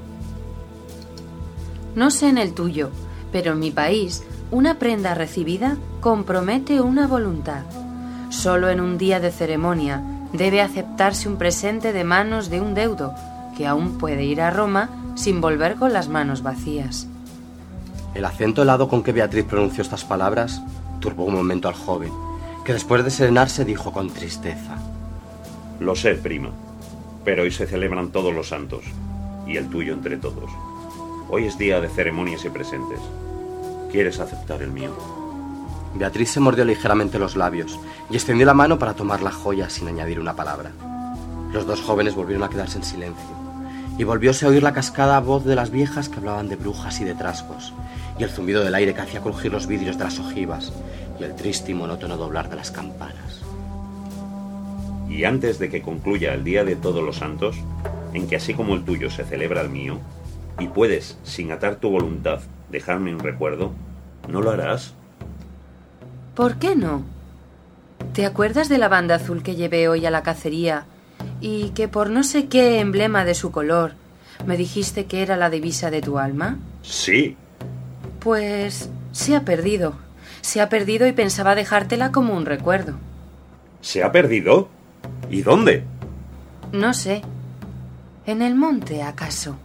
No sé en el tuyo, pero en mi país, una prenda recibida compromete una voluntad. Solo en un día de ceremonia debe aceptarse un presente de manos de un deudo, que aún puede ir a Roma sin volver con las manos vacías. El acento helado con que Beatriz pronunció estas palabras turbó un momento al joven, que después de serenarse dijo con tristeza: Lo sé, prima, pero hoy se celebran todos los santos, y el tuyo entre todos. Hoy es día de ceremonias y presentes. ¿Quieres aceptar el mío? Beatriz se mordió ligeramente los labios y extendió la mano para tomar la joya sin añadir una palabra. Los dos jóvenes volvieron a quedarse en silencio, y volvióse a oír la cascada voz de las viejas que hablaban de brujas y de trasgos, y el zumbido del aire que hacía crujir los vidrios de las ojivas, y el triste y monótono doblar de las campanas. Y antes de que concluya el Día de Todos los Santos, en que así como el tuyo se celebra el mío, y puedes, sin atar tu voluntad, dejarme un recuerdo, ¿no lo harás? ¿Por qué no? ¿Te acuerdas de la banda azul que llevé hoy a la cacería y que por no sé qué emblema de su color me dijiste que era la divisa de tu alma? Sí. Pues se ha perdido. Se ha perdido y pensaba dejártela como un recuerdo. ¿Se ha perdido? ¿Y dónde? No sé. ¿En el monte, acaso?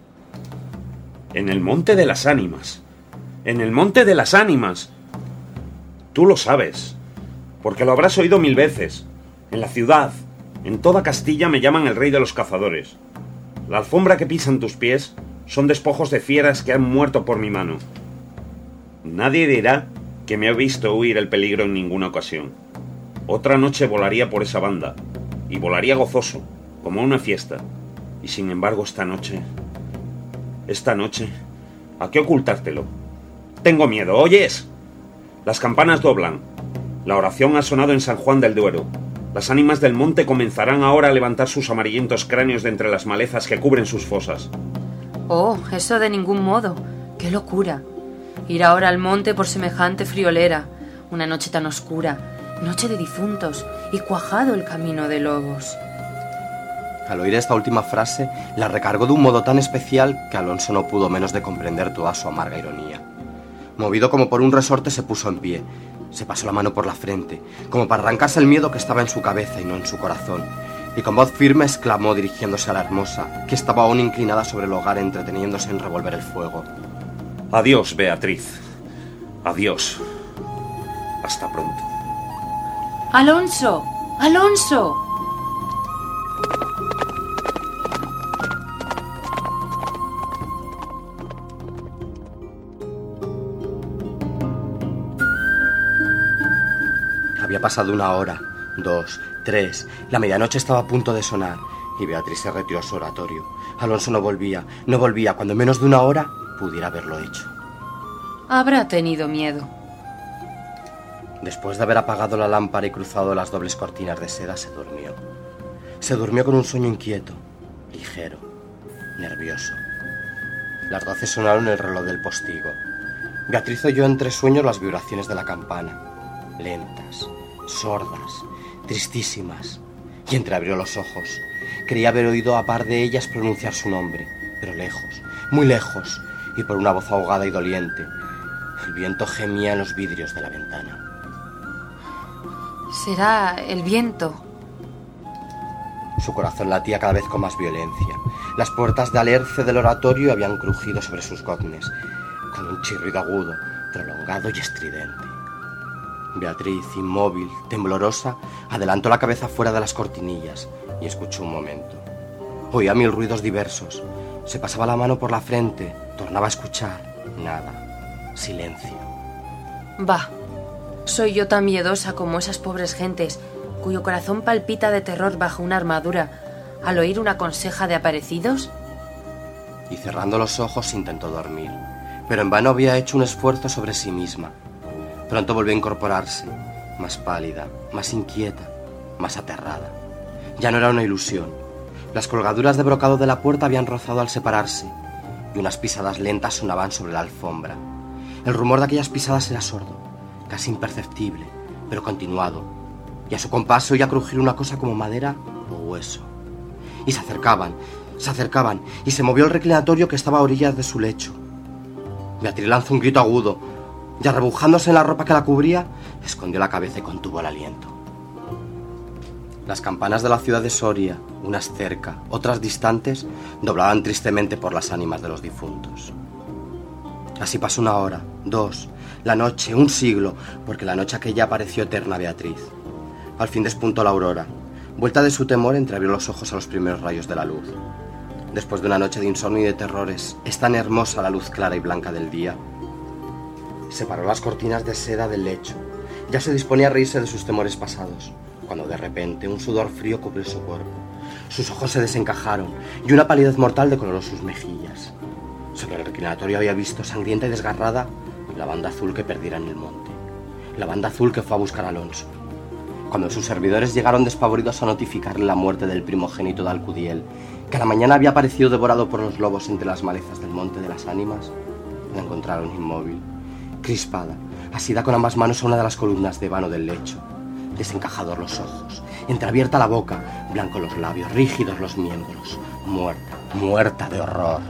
En el monte de las ánimas. En el monte de las ánimas. Tú lo sabes, porque lo habrás oído 1000 veces. En la ciudad, en toda Castilla me llaman el rey de los cazadores. La alfombra que pisan tus pies son despojos de fieras que han muerto por mi mano. Nadie dirá que me ha visto huir el peligro en ninguna ocasión. Otra noche volaría por esa banda, y volaría gozoso, como una fiesta. Y sin embargo esta noche, ¿a qué ocultártelo? Tengo miedo, ¿oyes? Las campanas doblan. La oración ha sonado en San Juan del Duero. Las ánimas del monte comenzarán ahora a levantar sus amarillentos cráneos de entre las malezas que cubren sus fosas. Oh, eso de ningún modo. ¡Qué locura! Ir ahora al monte por semejante friolera. Una noche tan oscura, noche de difuntos, y cuajado el camino de lobos. Al oír esta última frase, la recargó de un modo tan especial que Alonso no pudo menos de comprender toda su amarga ironía. Movido como por un resorte, se puso en pie. Se pasó la mano por la frente, como para arrancarse el miedo que estaba en su cabeza y no en su corazón, y con voz firme exclamó dirigiéndose a la hermosa, que estaba aún inclinada sobre el hogar entreteniéndose en revolver el fuego: Adiós, Beatriz. Adiós. Hasta pronto. ¡Alonso! ¡Alonso! Había pasado 1 hora, 2, 3, la medianoche estaba a punto de sonar, y Beatriz se retiró a su oratorio. Alonso no volvía, cuando en menos de 1 hora pudiera haberlo hecho. Habrá tenido miedo. Después de haber apagado la lámpara y cruzado las dobles cortinas de seda, se durmió. Se durmió con un sueño inquieto, ligero, nervioso. Las 12 sonaron el reloj del postigo. Beatriz oyó entre sueños las vibraciones de la campana, lentas, sordas, tristísimas, y entreabrió los ojos. Creía haber oído a par de ellas pronunciar su nombre, pero lejos, muy lejos, y por una voz ahogada y doliente. El viento gemía en los vidrios de la ventana. Será el viento. Su corazón latía cada vez con más violencia. Las puertas de alerce del oratorio habían crujido sobre sus goznes, con un chirrido agudo, prolongado y estridente. Beatriz, inmóvil, temblorosa, adelantó la cabeza fuera de las cortinillas y escuchó un momento. Oía 1000 ruidos diversos. Se pasaba la mano por la frente, tornaba a escuchar. Nada. Silencio. Bah, soy yo tan miedosa como esas pobres gentes, cuyo corazón palpita de terror bajo una armadura, al oír una conseja de aparecidos. Y cerrando los ojos intentó dormir, pero en vano había hecho un esfuerzo sobre sí misma. Pronto volvió a incorporarse, más pálida, más inquieta, más aterrada. Ya no era una ilusión. Las colgaduras de brocado de la puerta habían rozado al separarse, y unas pisadas lentas sonaban sobre la alfombra. El rumor de aquellas pisadas era sordo, casi imperceptible, pero continuado, y a su compás oía crujir una cosa como madera o hueso. Y se acercaban, y se movió el reclinatorio que estaba a orillas de su lecho. Beatriz lanzó un grito agudo, y arrebujándose en la ropa que la cubría, escondió la cabeza y contuvo el aliento. Las campanas de la ciudad de Soria, unas cerca, otras distantes, doblaban tristemente por las ánimas de los difuntos. Así pasó 1 hora, 2, la noche, 1 siglo, porque la noche aquella pareció eterna a Beatriz. Al fin despuntó la aurora. Vuelta de su temor, entreabrió los ojos a los primeros rayos de la luz. Después de una noche de insomnio y de terrores, es tan hermosa la luz clara y blanca del día. Separó las cortinas de seda del lecho. Ya se disponía a reírse de sus temores pasados, cuando de repente un sudor frío cubrió su cuerpo. Sus ojos se desencajaron y una palidez mortal decoloró sus mejillas. Sobre el reclinatorio había visto, sangrienta y desgarrada, la banda azul que perdiera en el monte. La banda azul que fue a buscar a Alonso. Cuando sus servidores llegaron despavoridos a notificarle la muerte del primogénito de Alcudiel, que a la mañana había aparecido devorado por los lobos entre las malezas del monte de las ánimas, la encontraron inmóvil, crispada, asida con ambas manos a una de las columnas de vano del lecho. Desencajados los ojos, entreabierta la boca, blancos los labios, rígidos los miembros, muerta de horror.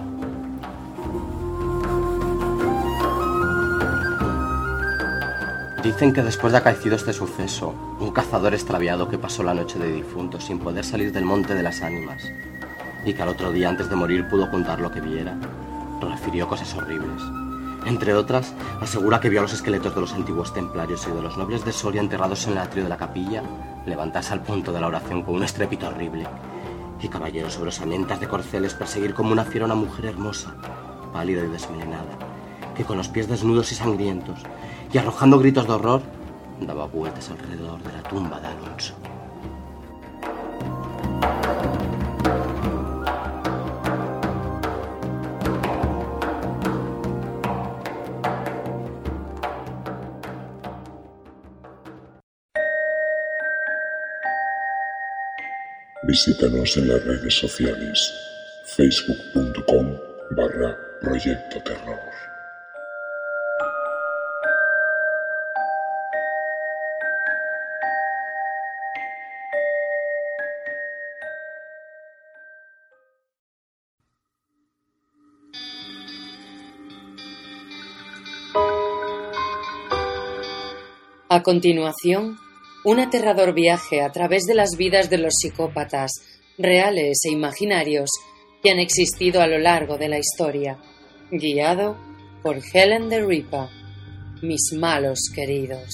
Dicen que después de acaecido este suceso, un cazador extraviado que pasó la noche de difuntos sin poder salir del monte de las ánimas, y que al otro día antes de morir pudo contar lo que viera, refirió cosas horribles. Entre otras, asegura que vio a los esqueletos de los antiguos templarios y de los nobles de Soria enterrados en el atrio de la capilla, levantarse al punto de la oración con un estrépito horrible, y caballeros sobre osamentas de corceles perseguir como una fiera a una mujer hermosa, pálida y desmelenada, que con los pies desnudos y sangrientos, y arrojando gritos de horror, daba vueltas alrededor de la tumba de Alonso. Visítanos en las redes sociales, facebook.com/Proyecto Terror. A continuación, un aterrador viaje a través de las vidas de los psicópatas, reales e imaginarios, que han existido a lo largo de la historia, guiado por Helen the Ripper, mis malos queridos.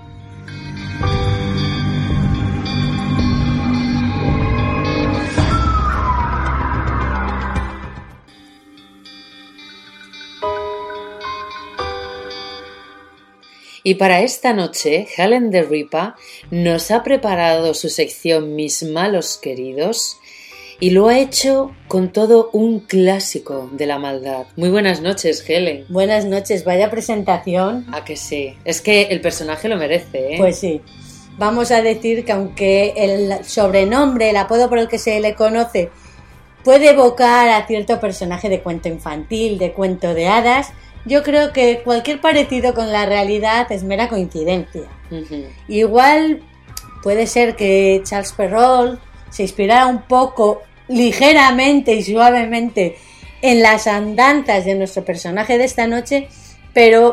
Y para esta noche, Helen the Ripper nos ha preparado su sección Mis malos queridos y lo ha hecho con todo un clásico de la maldad. Muy buenas noches, Helen. Buenas noches, vaya presentación. ¿A que sí? Es que el personaje lo merece, ¿eh? Pues sí. Vamos a decir que aunque el sobrenombre, el apodo por el que se le conoce, puede evocar a cierto personaje de cuento infantil, de cuento de hadas, yo creo que cualquier parecido con la realidad es mera coincidencia. Uh-huh. Igual puede ser que Charles Perrault se inspirara un poco, ligeramente y suavemente, en las andanzas de nuestro personaje de esta noche, pero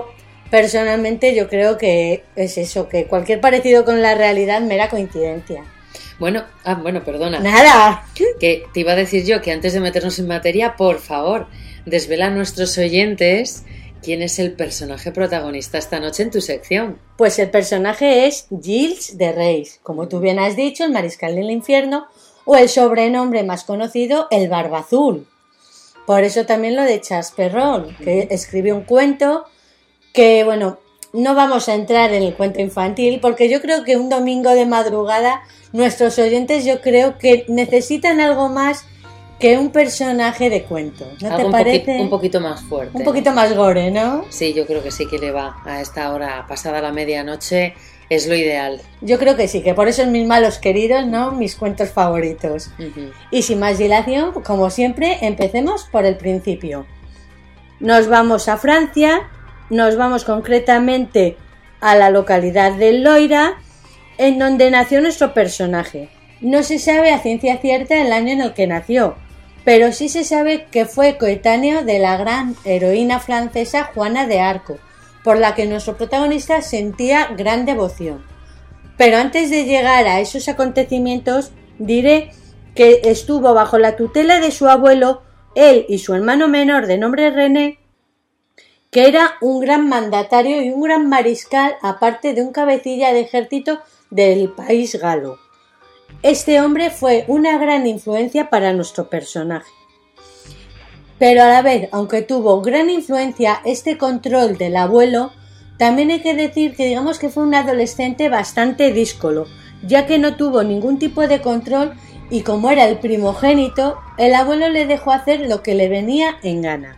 Personalmente yo creo que es eso, que cualquier parecido con la realidad mera coincidencia. Bueno, perdona. ¡Nada! Que te iba a decir yo que antes de meternos en materia, por favor, desvela a nuestros oyentes quién es el personaje protagonista esta noche en tu sección. Pues el personaje es Giles de Reis, como tú bien has dicho, el mariscal del infierno, o el sobrenombre más conocido, el Barba Azul. Por eso también lo de Charles Perrault, que escribió un cuento que, bueno, no vamos a entrar en el cuento infantil, porque yo creo que un domingo de madrugada nuestros oyentes yo creo que necesitan algo más que un personaje de cuento. ¿No te parece? Un poquito más fuerte. Un poquito más gore, ¿no? Sí, yo creo que sí que le va a esta hora pasada la medianoche. Es lo ideal. Yo creo que sí, que por eso es mis malos queridos, ¿no? Mis cuentos favoritos. Y sin más dilación, como siempre, empecemos por el principio. Nos vamos a Francia, nos vamos concretamente a la localidad de Loira, en donde nació nuestro personaje. No se sabe a ciencia cierta el año en el que nació, pero sí se sabe que fue coetáneo de la gran heroína francesa Juana de Arco, por la que nuestro protagonista sentía gran devoción. Pero antes de llegar a esos acontecimientos, diré que estuvo bajo la tutela de su abuelo, él y su hermano menor de nombre René, que era un gran mandatario y un gran mariscal, aparte de un cabecilla de ejército del país galo. Este hombre fue una gran influencia para nuestro personaje. Pero a la vez, aunque tuvo gran influencia este control del abuelo, también hay que decir que digamos que fue un adolescente bastante díscolo, ya que no tuvo ningún tipo de control y como era el primogénito, el abuelo le dejó hacer lo que le venía en gana.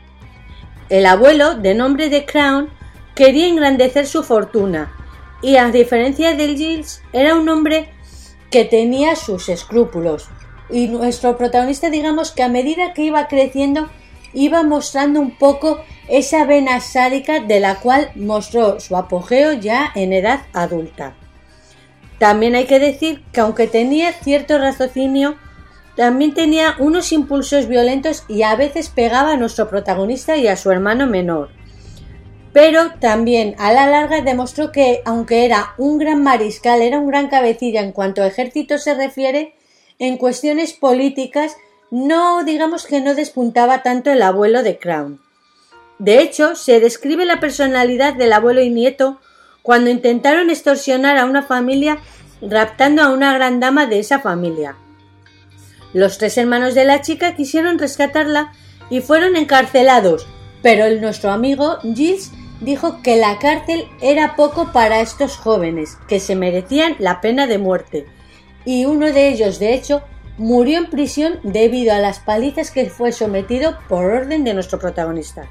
El abuelo, de nombre de Crown, quería engrandecer su fortuna y, a diferencia de Giles, era un hombre que tenía sus escrúpulos. Y nuestro protagonista, digamos que a medida que iba creciendo, iba mostrando un poco esa vena sádica de la cual mostró su apogeo ya en edad adulta. También hay que decir que aunque tenía cierto raciocinio, también tenía unos impulsos violentos y a veces pegaba a nuestro protagonista y a su hermano menor. Pero también a la larga demostró que, aunque era un gran mariscal, era un gran cabecilla en cuanto a ejército se refiere, en cuestiones políticas no digamos que no despuntaba tanto el abuelo de Crown. De hecho, se describe la personalidad del abuelo y nieto cuando intentaron extorsionar a una familia raptando a una gran dama de esa familia. Los tres hermanos de la chica quisieron rescatarla y fueron encarcelados, pero nuestro amigo Giles dijo que la cárcel era poco para estos jóvenes, que se merecían la pena de muerte, y uno de ellos, de hecho, murió en prisión debido a las palizas que fue sometido por orden de nuestro protagonista.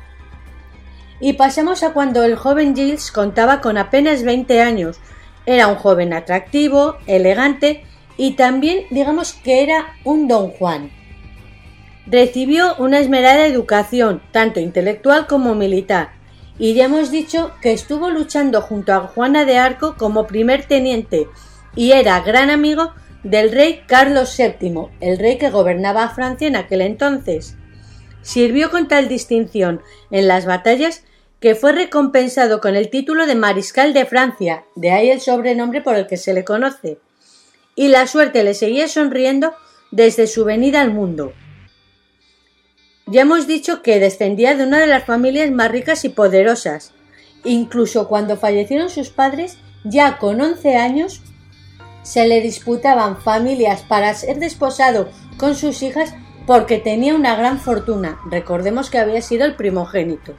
Y pasamos a cuando el joven Giles contaba con apenas 20 años. Era un joven atractivo, elegante y también digamos que era un don Juan. Recibió una esmerada educación, tanto intelectual como militar, y ya hemos dicho que estuvo luchando junto a Juana de Arco como primer teniente y era gran amigo del rey Carlos VII, el rey que gobernaba a Francia en aquel entonces. Sirvió con tal distinción en las batallas que fue recompensado con el título de mariscal de Francia, de ahí el sobrenombre por el que se le conoce, y la suerte le seguía sonriendo desde su venida al mundo. Ya hemos dicho que descendía de una de las familias más ricas y poderosas. Incluso cuando fallecieron sus padres, ya con 11 años, se le disputaban familias para ser desposado con sus hijas porque tenía una gran fortuna. Recordemos que había sido el primogénito.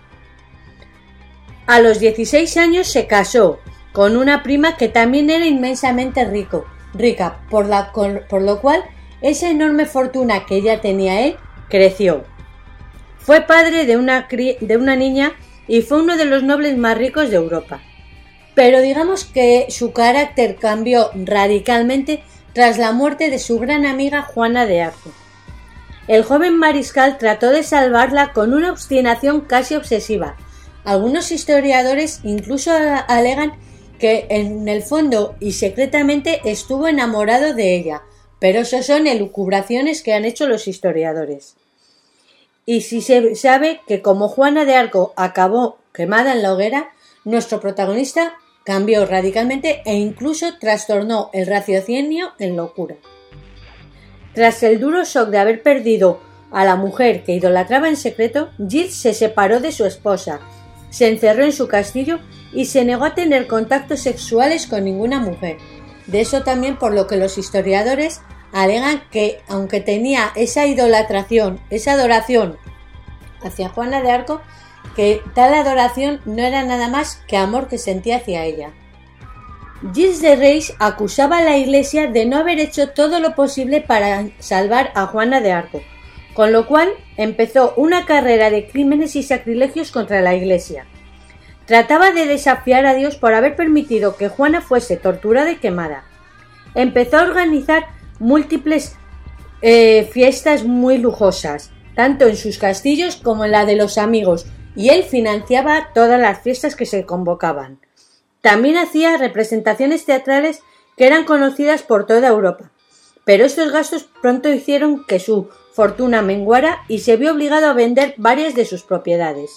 A los 16 años se casó con una prima que también era inmensamente rica, por lo cual esa enorme fortuna que ya tenía él creció. Fue padre de una niña y fue uno de los nobles más ricos de Europa. Pero digamos que su carácter cambió radicalmente tras la muerte de su gran amiga Juana de Arco. El joven mariscal trató de salvarla con una obstinación casi obsesiva. Algunos historiadores incluso alegan que en el fondo y secretamente estuvo enamorado de ella, pero eso son elucubraciones que han hecho los historiadores. Y si se sabe que como Juana de Arco acabó quemada en la hoguera, nuestro protagonista cambió radicalmente e incluso trastornó el raciocinio en locura. Tras el duro shock de haber perdido a la mujer que idolatraba en secreto, Giles se separó de su esposa, se encerró en su castillo y se negó a tener contactos sexuales con ninguna mujer. De eso también por lo que los historiadores alegan que, aunque tenía esa idolatración, esa adoración hacia Juana de Arco, que tal adoración no era nada más que amor que sentía hacia ella. Giles de Rys acusaba a la Iglesia de no haber hecho todo lo posible para salvar a Juana de Arco, con lo cual empezó una carrera de crímenes y sacrilegios contra la Iglesia. Trataba de desafiar a Dios por haber permitido que Juana fuese torturada y quemada. Empezó a organizar múltiples fiestas muy lujosas, tanto en sus castillos como en la de los amigos, y él financiaba todas las fiestas que se convocaban. También hacía representaciones teatrales que eran conocidas por toda Europa, pero estos gastos pronto hicieron que su fortuna menguara y se vio obligado a vender varias de sus propiedades.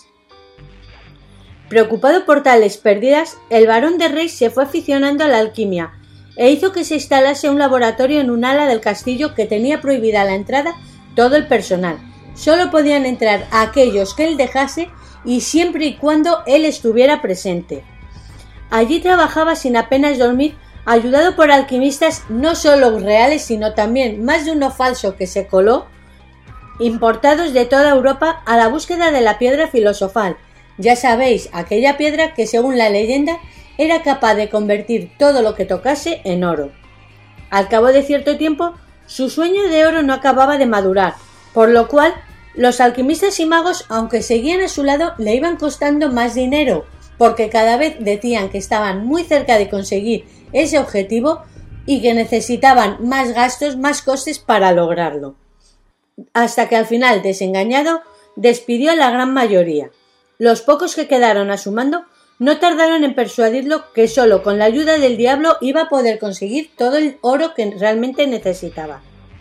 Preocupado por tales pérdidas, el barón de Rys se fue aficionando a la alquimia e hizo que se instalase un laboratorio en un ala del castillo que tenía prohibida la entrada todo el personal. Solo podían entrar aquellos que él dejase y siempre y cuando él estuviera presente. Allí trabajaba sin apenas dormir, ayudado por alquimistas no solo reales sino también más de uno falso que se coló, importados de toda Europa a la búsqueda de la piedra filosofal. Ya sabéis, aquella piedra que según la leyenda era capaz de convertir todo lo que tocase en oro. Al cabo de cierto tiempo, su sueño de oro no acababa de madurar, por lo cual los alquimistas y magos, aunque seguían a su lado, le iban costando más dinero, porque cada vez decían que estaban muy cerca de conseguir ese objetivo y que necesitaban más gastos, más costes para lograrlo. Hasta que al final, desengañado, despidió a la gran mayoría. Los pocos que quedaron a su mando no tardaron en persuadirlo que solo con la ayuda del diablo iba a poder conseguir todo el oro que realmente necesitaba.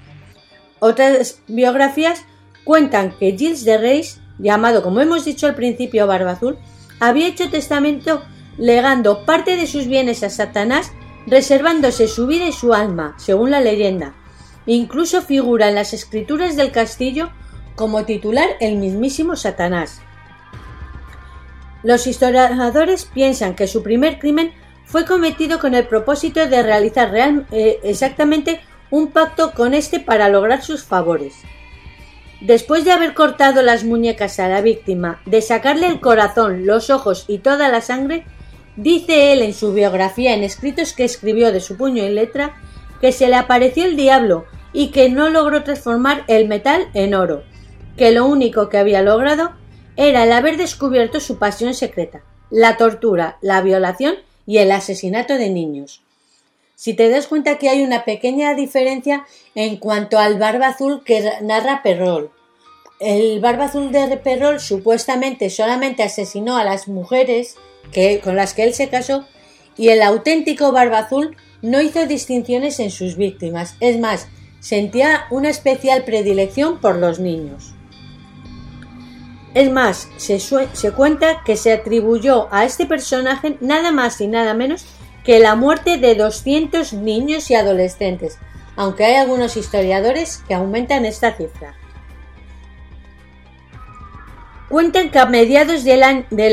Otras biografías cuentan que Giles de Rys, llamado como hemos dicho al principio Barba Azul, había hecho testamento legando parte de sus bienes a Satanás, reservándose su vida y su alma, según la leyenda. Incluso figura en las escrituras del castillo como titular el mismísimo Satanás. Los historiadores piensan que su primer crimen fue cometido con el propósito de realizar exactamente un pacto con este para lograr sus favores. Después de haber cortado las muñecas a la víctima, de sacarle el corazón, los ojos y toda la sangre, dice él en su biografía en escritos que escribió de su puño y letra que se le apareció el diablo y que no logró transformar el metal en oro, que lo único que había logrado era el haber descubierto su pasión secreta, la tortura, la violación y el asesinato de niños. Si te das cuenta que hay una pequeña diferencia en cuanto al Barba Azul que narra Perrault. El Barba Azul de Perrault supuestamente solamente asesinó a las mujeres con las que él se casó, y el auténtico Barba Azul no hizo distinciones en sus víctimas. Es más, sentía una especial predilección por los niños. Es más, se cuenta que se atribuyó a este personaje nada más y nada menos que la muerte de 200 niños y adolescentes, aunque hay algunos historiadores que aumentan esta cifra. Cuentan que a mediados de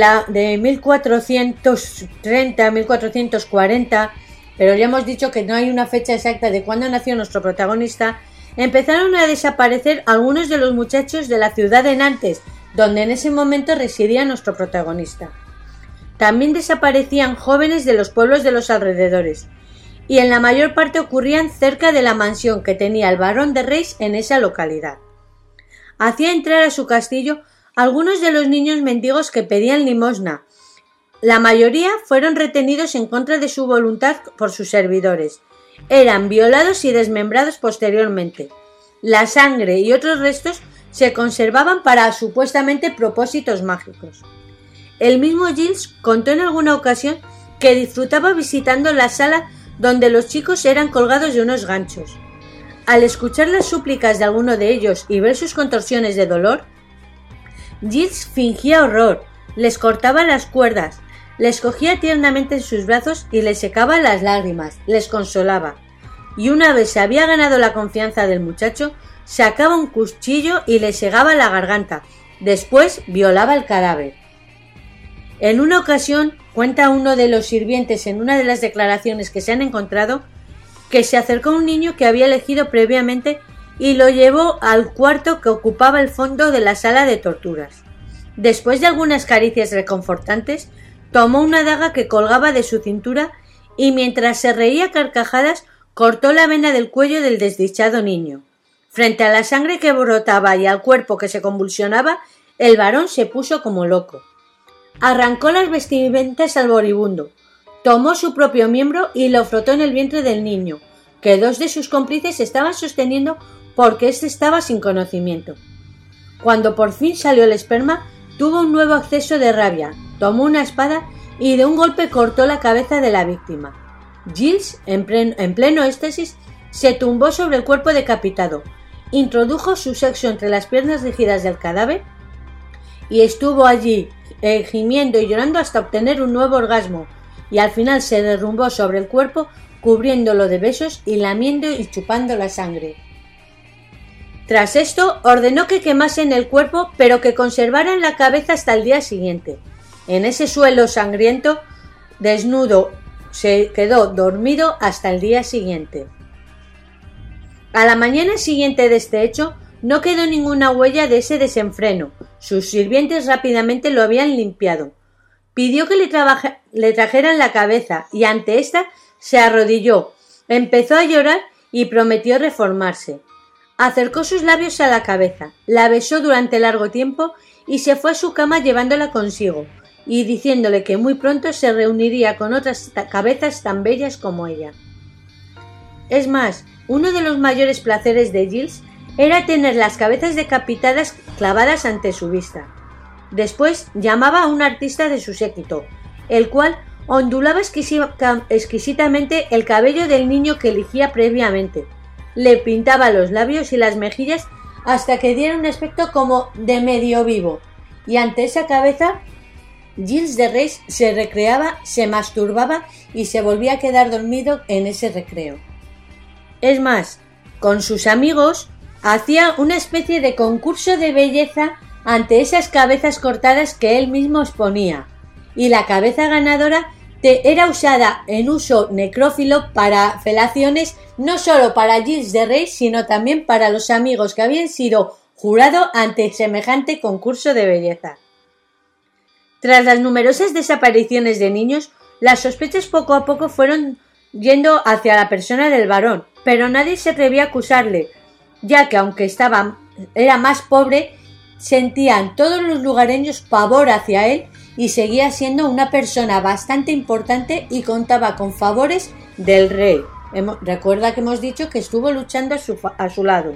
1430-1440, pero ya hemos dicho que no hay una fecha exacta de cuándo nació nuestro protagonista, empezaron a desaparecer algunos de los muchachos de la ciudad de Nantes, donde en ese momento residía nuestro protagonista. También desaparecían jóvenes de los pueblos de los alrededores, y en la mayor parte ocurrían cerca de la mansión que tenía el barón de Rys en esa localidad. Hacía entrar a su castillo algunos de los niños mendigos que pedían limosna. La mayoría fueron retenidos en contra de su voluntad por sus servidores. Eran violados y desmembrados posteriormente. La sangre y otros restos se conservaban para supuestamente propósitos mágicos. El mismo Giles contó en alguna ocasión que disfrutaba visitando la sala donde los chicos eran colgados de unos ganchos. Al escuchar las súplicas de alguno de ellos y ver sus contorsiones de dolor, Giles fingía horror, les cortaba las cuerdas, les cogía tiernamente en sus brazos y les secaba las lágrimas, les consolaba. Y una vez se había ganado la confianza del muchacho, sacaba un cuchillo y le segaba la garganta. Después violaba el cadáver. En una ocasión, cuenta uno de los sirvientes en una de las declaraciones que se han encontrado, que se acercó un niño que había elegido previamente y lo llevó al cuarto que ocupaba el fondo de la sala de torturas. Después de algunas caricias reconfortantes, tomó una daga que colgaba de su cintura y mientras se reía a carcajadas, cortó la vena del cuello del desdichado niño. Frente a la sangre que brotaba y al cuerpo que se convulsionaba, el varón se puso como loco. Arrancó las vestimentas al moribundo, tomó su propio miembro y lo frotó en el vientre del niño, que dos de sus cómplices estaban sosteniendo porque éste estaba sin conocimiento. Cuando por fin salió el esperma, tuvo un nuevo acceso de rabia, tomó una espada y de un golpe cortó la cabeza de la víctima. Giles, en pleno éxtasis, se tumbó sobre el cuerpo decapitado, introdujo su sexo entre las piernas rígidas del cadáver y estuvo allí gimiendo y llorando hasta obtener un nuevo orgasmo, y al final se derrumbó sobre el cuerpo cubriéndolo de besos y lamiendo y chupando la sangre. Tras esto ordenó que quemasen el cuerpo pero que conservaran la cabeza hasta el día siguiente. En ese suelo sangriento, desnudo, se quedó dormido hasta el día siguiente. A la mañana siguiente de este hecho, no quedó ninguna huella de ese desenfreno. Sus sirvientes rápidamente lo habían limpiado. Pidió que le trajeran la cabeza y ante ésta se arrodilló, empezó a llorar y prometió reformarse. Acercó sus labios a la cabeza, la besó durante largo tiempo y se fue a su cama llevándola consigo y diciéndole que muy pronto se reuniría con otras cabezas tan bellas como ella. Es más, uno de los mayores placeres de Giles era tener las cabezas decapitadas clavadas ante su vista. Después llamaba a un artista de su séquito, el cual ondulaba exquisitamente el cabello del niño que elegía previamente. Le pintaba los labios y las mejillas hasta que diera un aspecto como de medio vivo, y ante esa cabeza Giles de Rys se recreaba, se masturbaba y se volvía a quedar dormido en ese recreo. Es más, con sus amigos hacía una especie de concurso de belleza ante esas cabezas cortadas que él mismo exponía, y la cabeza ganadora era usada en uso necrófilo para felaciones no solo para Giles de Rys, sino también para los amigos que habían sido jurado ante semejante concurso de belleza. Tras las numerosas desapariciones de niños, las sospechas poco a poco fueron yendo hacia la persona del varón, pero nadie se atrevía a acusarle, ya que aunque era más pobre, sentían todos los lugareños pavor hacia él y seguía siendo una persona bastante importante y contaba con favores del rey. Recuerda que hemos dicho que estuvo luchando a su lado.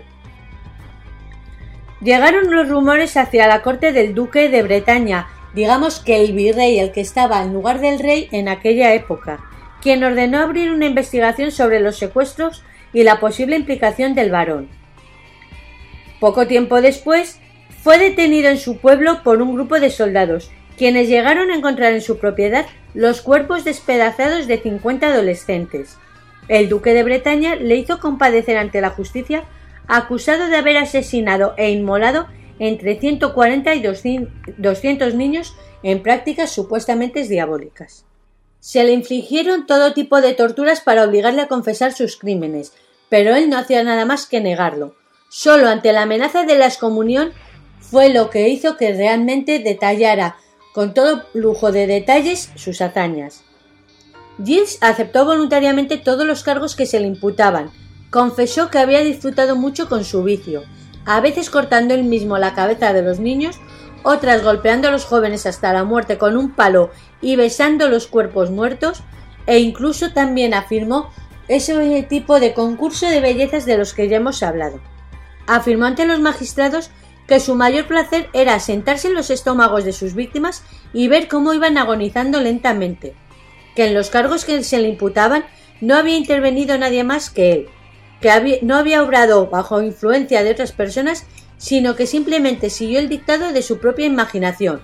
Llegaron los rumores hacia la corte del duque de Bretaña, digamos que el virrey, el que estaba en lugar del rey en aquella época, quien ordenó abrir una investigación sobre los secuestros y la posible implicación del varón. Poco tiempo después, fue detenido en su pueblo por un grupo de soldados, quienes llegaron a encontrar en su propiedad los cuerpos despedazados de 50 adolescentes. El duque de Bretaña le hizo compadecer ante la justicia, acusado de haber asesinado e inmolado entre 140 y 200 niños en prácticas supuestamente diabólicas. Se le infligieron todo tipo de torturas para obligarle a confesar sus crímenes, pero él no hacía nada más que negarlo. Solo ante la amenaza de la excomunión fue lo que hizo que realmente detallara con todo lujo de detalles sus hazañas. Giles aceptó voluntariamente todos los cargos que se le imputaban. Confesó que había disfrutado mucho con su vicio, a veces cortando él mismo la cabeza de los niños, otras golpeando a los jóvenes hasta la muerte con un palo y besando los cuerpos muertos, e incluso también afirmó ese tipo de concurso de bellezas de los que ya hemos hablado. Afirmó ante los magistrados que su mayor placer era sentarse en los estómagos de sus víctimas y ver cómo iban agonizando lentamente, que en los cargos que se le imputaban no había intervenido nadie más que él, que no había obrado bajo influencia de otras personas, sino que simplemente siguió el dictado de su propia imaginación,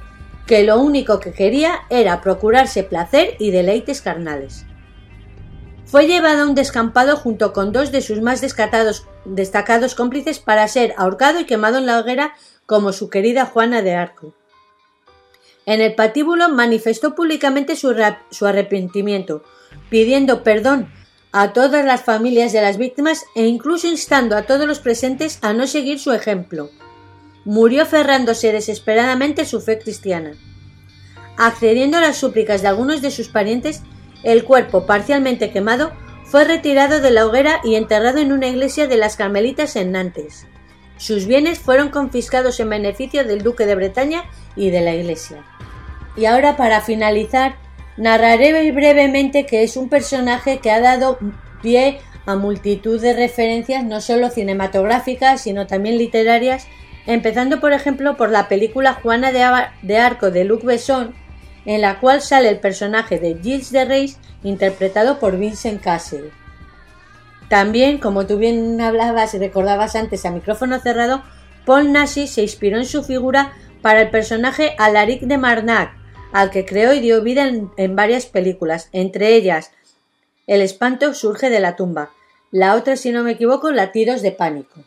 que lo único que quería era procurarse placer y deleites carnales. Fue llevado a un descampado junto con 2 de sus más destacados cómplices para ser ahorcado y quemado en la hoguera como su querida Juana de Arco. En el patíbulo manifestó públicamente su arrepentimiento, pidiendo perdón a todas las familias de las víctimas e incluso instando a todos los presentes a no seguir su ejemplo. Murió aferrándose desesperadamente a su fe cristiana. Accediendo a las súplicas de algunos de sus parientes, el cuerpo, parcialmente quemado, fue retirado de la hoguera y enterrado en una iglesia de las Carmelitas en Nantes. Sus bienes fueron confiscados en beneficio del duque de Bretaña y de la iglesia. Y ahora, para finalizar, narraré brevemente que es un personaje que ha dado pie a multitud de referencias, no solo cinematográficas, sino también literarias, empezando por ejemplo por la película Juana de Arco de Luc Besson, en la cual sale el personaje de Gilles de Rais, interpretado por Vincent Cassel. También, como tú bien hablabas y recordabas antes a micrófono cerrado, Paul Naschy se inspiró en su figura para el personaje Alaric de Marnac, al que creó y dio vida en varias películas, entre ellas El espanto surge de la tumba, la otra, si no me equivoco, Latidos de pánico.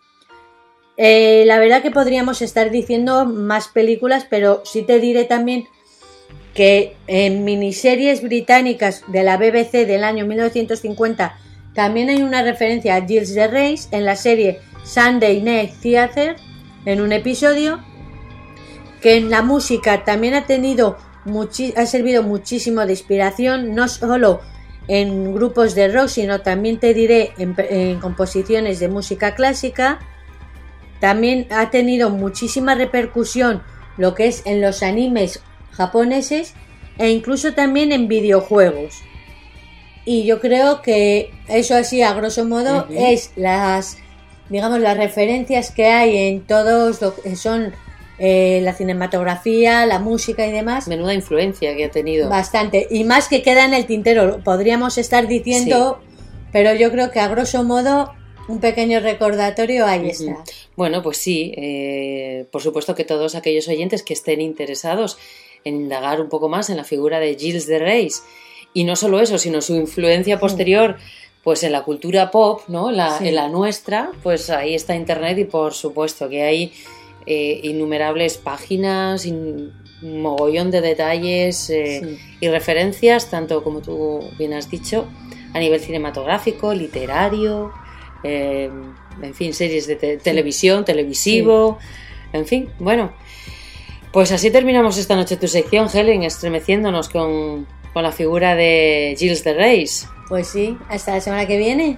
La verdad que podríamos estar diciendo más películas, pero sí te diré también que en miniseries británicas de la BBC del año 1950 también hay una referencia a Gilles de Rais en la serie Sunday Night Theatre, en un episodio que en la música también ha servido muchísimo de inspiración, no solo en grupos de rock, sino también te diré en composiciones de música clásica. También ha tenido muchísima repercusión lo que es en los animes japoneses e incluso también en videojuegos. Y yo creo que eso así a grosso modo es las referencias que hay en todos lo que son la cinematografía, la música y demás. Menuda influencia que ha tenido. Bastante, y más que queda en el tintero, podríamos estar diciendo, sí. Pero yo creo que a grosso modo un pequeño recordatorio ahí está. Bueno, pues sí, por supuesto que todos aquellos oyentes que estén interesados en indagar un poco más en la figura de Gilles de Rais, y no solo eso, sino su influencia posterior pues en la cultura pop, ¿no? En la nuestra, pues ahí está internet, y por supuesto que hay innumerables páginas, un mogollón de detalles y referencias, tanto como tú bien has dicho, a nivel cinematográfico, literario, en fin, series de televisión, televisivo, en fin, bueno, pues así terminamos esta noche tu sección, Helen, estremeciéndonos con la figura de Gilles de Rais. Pues sí, hasta la semana que viene.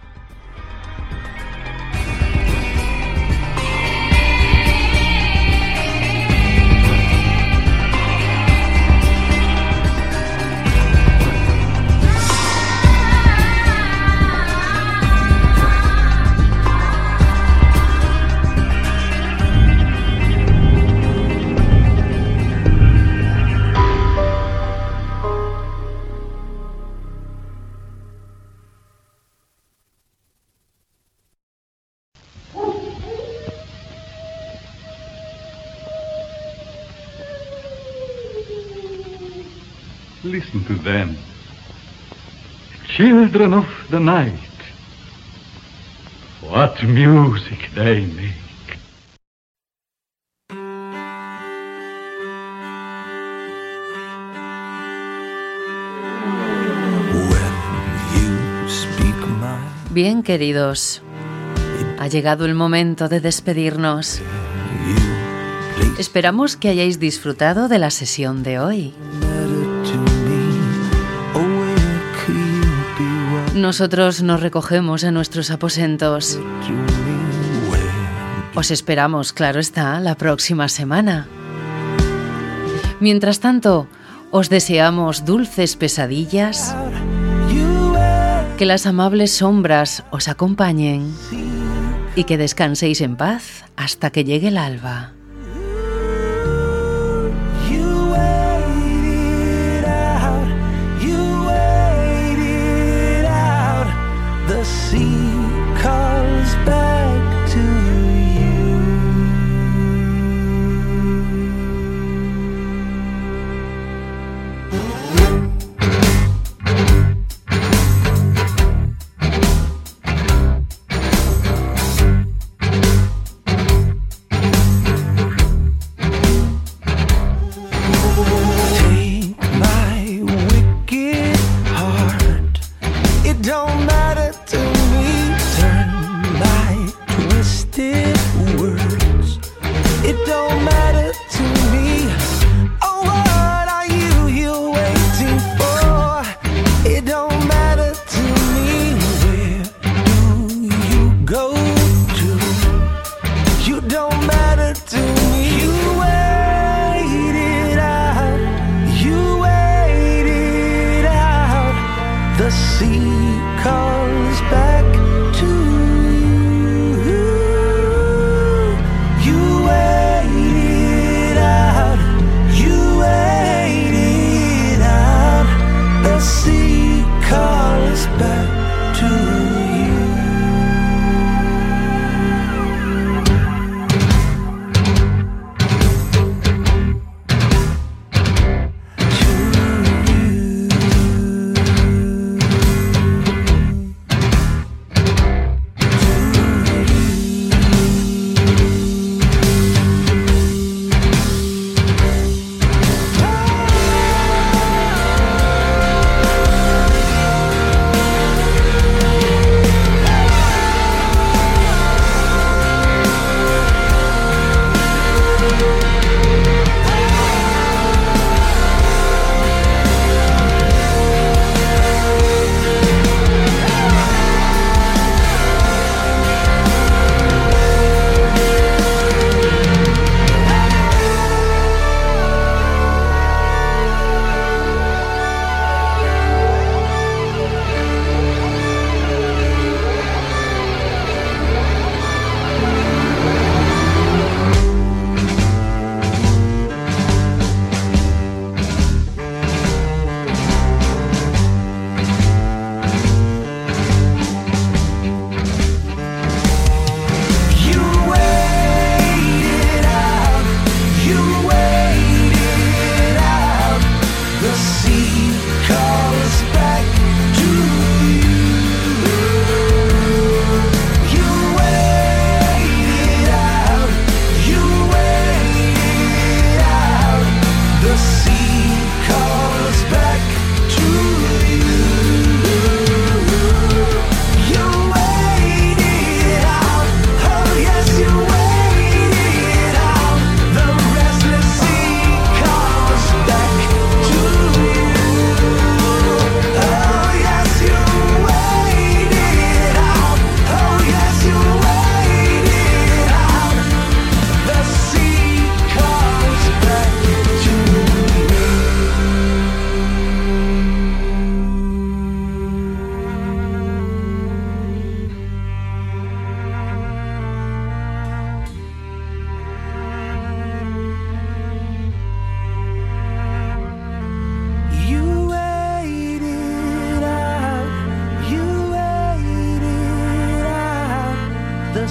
Listen to them, children of the night. What music they make. Bien, queridos, ha llegado el momento de despedirnos. Esperamos que hayáis disfrutado de la sesión de hoy. Nosotros nos recogemos en nuestros aposentos. Os esperamos, claro está, la próxima semana. Mientras tanto, os deseamos dulces pesadillas, que las amables sombras os acompañen y que descanséis en paz hasta que llegue el alba.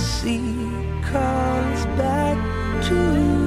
sea calls back to